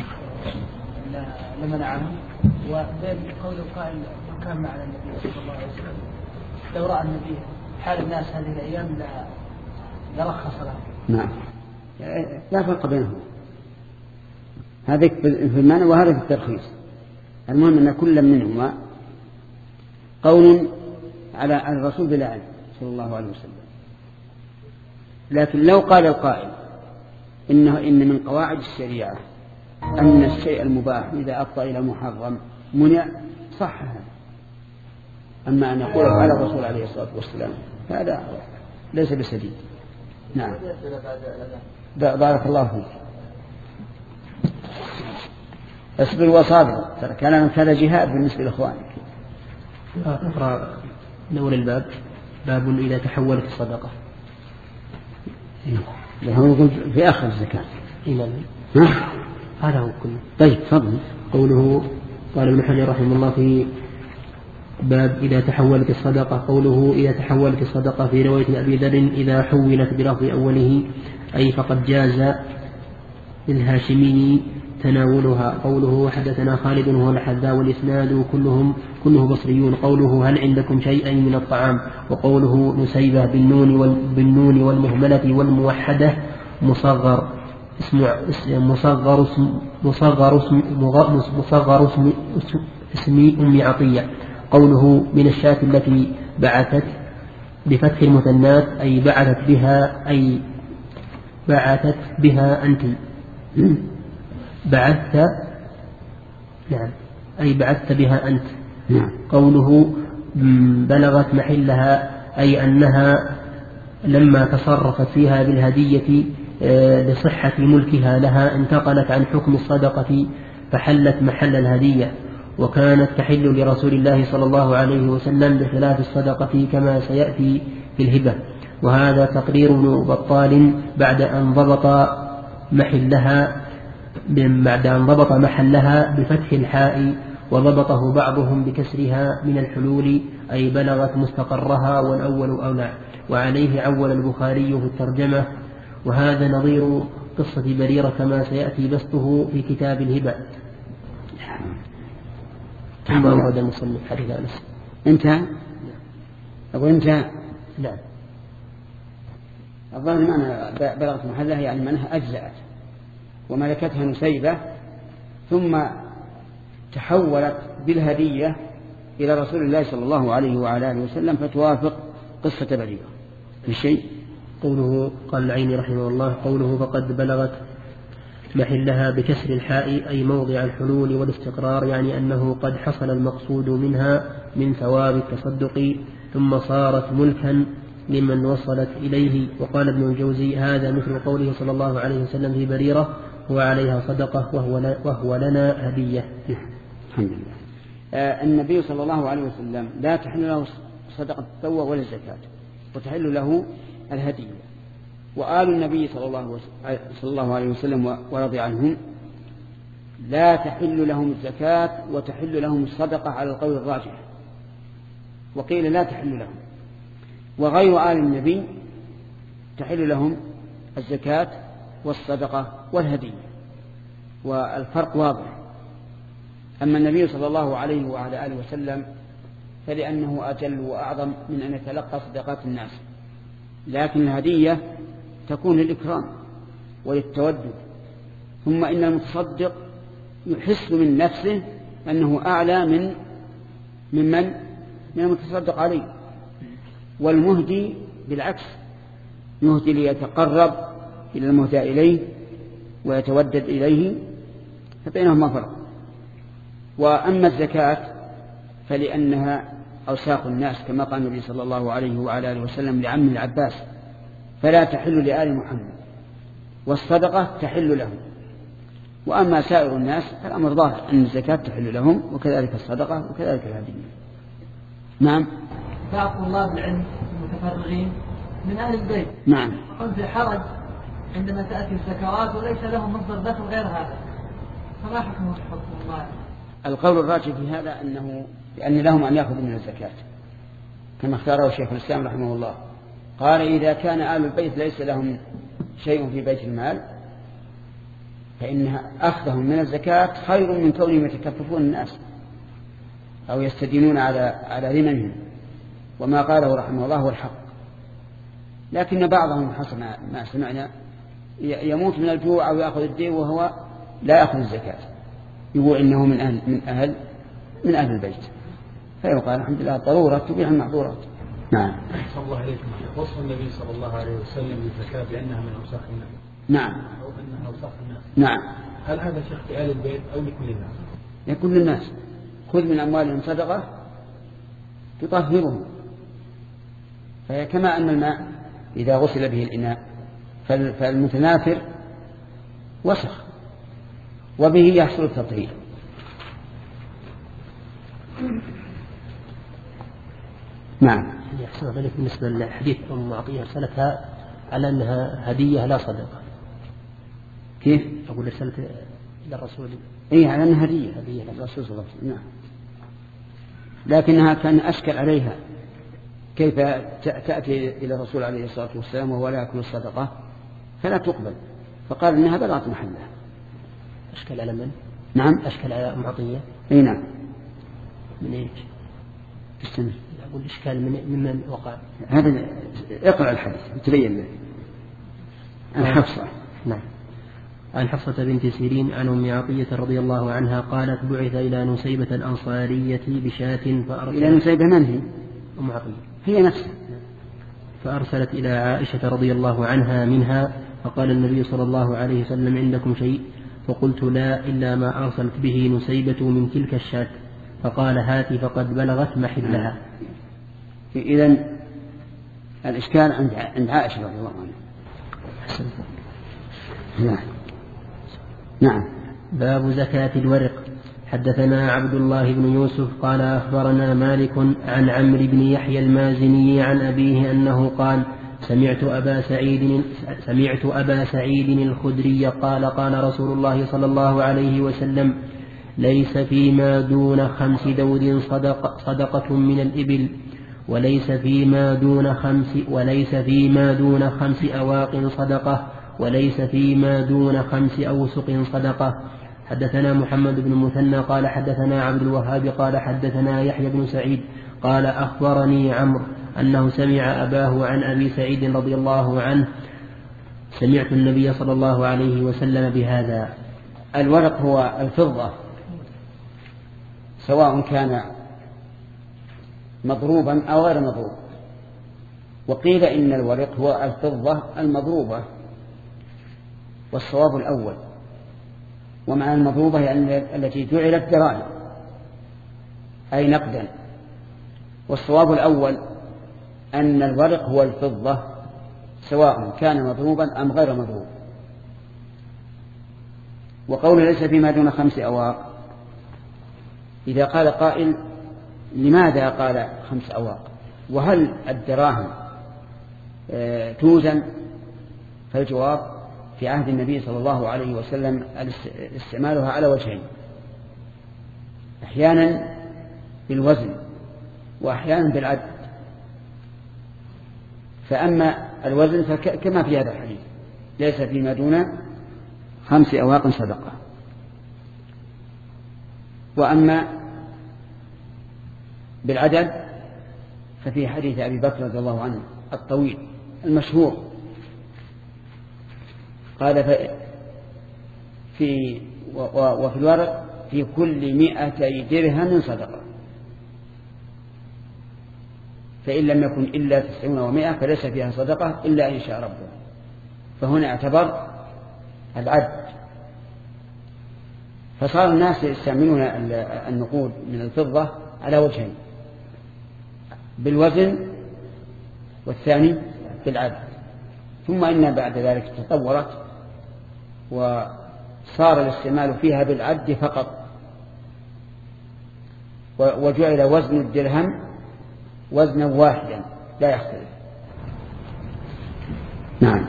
لمنعهم، وبين قول القائل من كان مع النبي صلى الله عليه وسلم لو رأى النبي حال الناس هذه الأيام لرخص لهم؟ نعم، لا فرق بينهم، هذا في المعنى وهذا في الترخيص. المهم أن كل منهما قول على الرسول بلا علم صلى الله عليه وسلم. لكن لو قال القائل إنه إن من قواعد الشريعة أن الشيء المباح إذا أفضى إلى محرم منع، صح هذا. أما أن يقول على الرسول عليه الصلاة والسلام هذا ليس بسديد. نعم، بارك الله فيك. اصبر وصابر، ترى كلام هذا جهاد بالنسبة لإخوانك. أقرأ نور الباب. باب إذا تحولت الصدقة. هو في آخر الزكاة. إلى هذا هو كله. طيب تفضل. قوله قال ابن حجر رحمه الله في باب إذا تحولت الصدقة، قوله إذا تحولت الصدقة في رواية أبي ذر إذا حولت بلفظ أوله، أي فقد جاز للهاشمي تناولها. قوله حدثنا خالد هو الحذاء والإسناد كلهم كله بصريون. قوله هل عندكم شيء من الطعام، وقوله نسيبة بالنون بالنون والمهملة والموحدة مصغر اسم مصغر اسم مصغر اسم مصغر اسم اسم أم عطية. قوله من الشاة التي بعثت بفتح المثنات أي بعثت بها أي بعثت بها أنت بعثت نعم أي بعثت بها أنت. قوله بلغت محلها أي أنها لما تصرفت فيها بالهدية لصحة ملكها لها انتقلت عن حكم الصدقة فحلت محل الهدية، وكانت تحل لرسول الله صلى الله عليه وسلم بخلاف الصدقة كما سيأتي في الهبة. وهذا تقرير ابن بطال بعد أن ضبط محلها بعد أن ضبط محلها بفتح الحاء، وضبطه بعضهم بكسرها من الحلول أي بلغت مستقرها، والأول أولى. وعليه عول البخاري في الترجمة، وهذا نظير قصة بريرة كما سيأتي بسطه في كتاب الهبة. ثم أورد المصنف حديث أنس. انتهى؟ أقول انتهى؟ نعم. الظاهر معنى بلغت محلها يعني معناها أجزأت وملكتها نسيبة، ثم تحولت بالهدية إلى رسول الله صلى الله عليه وعلى آله وسلم فتوافق قصة بريرة في شيء. قوله قال العيني رحمه الله قوله فقد بلغت محلها بكسر الحاء أي موضع الحلول والاستقرار، يعني أنه قد حصل المقصود منها من ثواب التصدق ثم صارت ملكا لمن وصلت إليه. وقال ابن الجوزي هذا مثل قوله صلى الله عليه وسلم في بريرة وعليها صدقة وهو, وهو لنا هدية. الحمد لله. آه النبي صلى الله عليه وسلم لا تحل له صدقة التطوع ولا الزكاة، وتحل له الهدية. وآل النبي صلى الله, صلى الله عليه وسلم ورضي عنهم لا تحل لهم الزكاة وتحل لهم الصدقة على القول الراجح، وقيل لا تحل لهم وغير آل النبي تحل لهم الزكاة والصدقة والهدية، والفرق واضح. أما النبي صلى الله عليه وعلى آله وسلم فلأنه أجل وأعظم من أن يتلقى صدقات الناس، لكن الهدية تكون للإكرام وللتودد. ثم إن المتصدق يحس من نفسه أنه أعلى من من من من المتصدق عليه، والمهدي بالعكس يهدي ليتقرب إلى المهدى إليه ويتودد إليه، فبينهما فرق. وأما الزكاة فلأنها أوساخ الناس كما قال النبي صلى الله عليه وعلى آله وسلم لعم العباس فلا تحل لآل محمد، والصدقة تحل لهم. وأما سائر الناس فالأمر ظاهر أن الزكاة تحل لهم وكذلك الصدقة وكذلك الهدية. نعم. بعض طلاب العلم المتفرغين من أهل البيت نعم هم في حرج عندما تأتي الزكوات وليس لهم مصدر دخل غير هذا، فما حكمه حكم الله؟ القول الراجح في هذا أنه لأن لهم أن يأخذوا من الزكاة كما اختاره شيخ الإسلام رحمه الله. قال إذا كان آل البيت ليس لهم شيء في بيت المال فإن أخذهم من الزكاة خير من كونهم يتكففون الناس أو يستدينون على على ذممهم، وما قاله رحمه الله هو الحق. لكن بعضهم حسب ما سمعنا يموت من الجوع أو يأخذ الدين وهو لا يأخذ الزكاة، يقول إنه من أهل من أهل من أهل البيت، فيقال الحمد لله ضرورة تبيح المحظورات. نعم. أحسن الله عليكم. وصف النبي صلى الله عليه وسلم بالزكاة بأنها من أوساخ الناس. نعم. أو أنها أوساخ الناس. نعم. هل هذا شيخ في آل البيت أو لكل الناس؟ لكل الناس. خذ من أموالهم صدقة تطهرهم، فهي كما أن الماء إذا غسل به الإناء فالمتناثر وسخ وبه يحصل التطهير. نعم. يحسن ذلك بالنسبة للحديث أم عطية رسالتها على أنها هدية لا صدقة. كيف؟ أقول رسالة إلى الرسول. إيه على أنها هدية هدية للرسول صلى الله عليه وسلم. نعم. لكنها كان أشكل عليها كيف تأتي إلى الرسول عليه الصلاة والسلام وهو لا يأكل الصدقة فلا تقبل، فقال إنها بلغت محلها. أشكل على من؟ نعم. أشكل على أم عطية. أي نعم. من إيش؟ استمر. أقول إشكال من ممن وقع. هذا اقرأ الحديث تبين له. عن حفصة. نعم. عن حفصة بنت سيرين عن أم عطية رضي الله عنها قالت بعث إلى نسيبة الأنصارية بشاة فأرسلت إلى نسيبة من هي؟ أم عطية هي نفسها. فأرسلت إلى عائشة رضي الله عنها منها فقال النبي صلى الله عليه وسلم عندكم شيء؟ فقلت لا إلا ما أرسلت به نسيبة من تلك الشاة. فقال هاتي فقد بلغت محلها. إذن الإشكال عند عائشة رضي الله عنها. نعم. نعم. باب زكاة الورق. حدثنا عبد الله بن يوسف قال أخبرنا مالك عن عمرو بن يحيى المازني عن أبيه أنه قال سمعت أبا سعيد سمعت أبا سعيد الخدري قال قال رسول الله صلى الله عليه وسلم ليس فيما دون خمس دود صدق صدقة من الإبل وليس فيما دون خمس وليس فيما دون خمس أواق صدقة وليس فيما دون خمس أوسق صدقة. حدثنا محمد بن مثنى قال حدثنا عبد الوهاب قال حدثنا يحيى بن سعيد قال أخبرني عمرو أنه سمع أباه عن أبي سعيد رضي الله عنه سمعت النبي صلى الله عليه وسلم بهذا. الورق هو الفضة سواء كان مضروبا أو غير مضروب، وقيل إن الورق هو الفضة المضروبة، والصواب الأول. ومعنى المضروبة يعني التي جعلت دراهم أي نقدا، والصواب الأول أن الورق هو الفضة سواء كان مضروبا أم غير مضروب. وقول ليس فيما دون خمس أواق، إذا قال قائل لماذا قال خمس أواق وهل الدراهم توزن؟ فالجواب في عهد النبي صلى الله عليه وسلم استعمالها على وجهين، أحيانا بالوزن وأحيانا بالعد. فأما الوزن فكما في هذا الحديث ليس فيما دون خمس أواق صدقة. وأما بالعدد ففي حديث أبي بكر رضي الله عنه الطويل المشهور قال في وفي الورق في كل مئتي درهم صدقة، فإن لم يكن إلا تسعون ومائة فليس فيها صدقة إلا إن شاء ربه. فهنا اعتبر العد. فصار الناس يستعملون النقود من الفضة على وجهين، بالوزن والثاني بالعد. ثم إن بعد ذلك تطورت وصار الاستعمال فيها بالعد فقط، وجعل وزن الدرهم وزنا واحدا لا يختلف. نعم.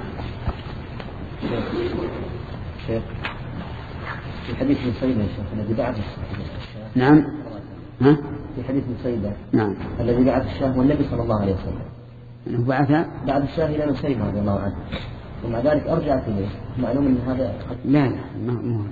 شيخ في حديث ابن سيدة يا شيخ الذي بعد نعم ها في حديث ابن سيدة نعم الذي بعث الشاه والنبي صلى الله عليه وسلم انه بعث بعد الشاه الى ابن سيدة رضي الله عنه، ومع ذلك ارجعت اليه. معلوم ان هذا لا لا ما مو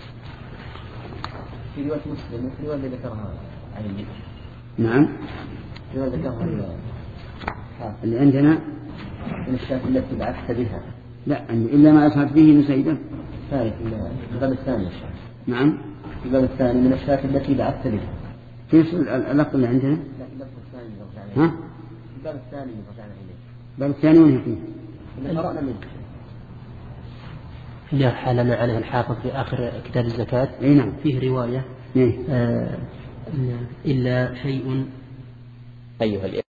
في رواية مسلم في رواية اللي ذكرها عن النبي. نعم في رواية ذكرها اللي عندنا من الشاه التي بعثت بها. لا إلا ما أشهد به مسيدة ثاني في الباب الثاني الشاه. نعم في الباب الثاني من الشاه التي بعثت بها. في اللفظ اللي عندنا لا في اللفظ الثاني اللي رجعنا ها الباب الثاني اللي رجعنا إليه. الباب الثاني وين فيه اللي قرأنا منه اللي حالنا عليه الحافظ في آخر كتاب الزكاة. أي نعم فيه رواية إيه؟ آه إلا شيء أيها الإخوة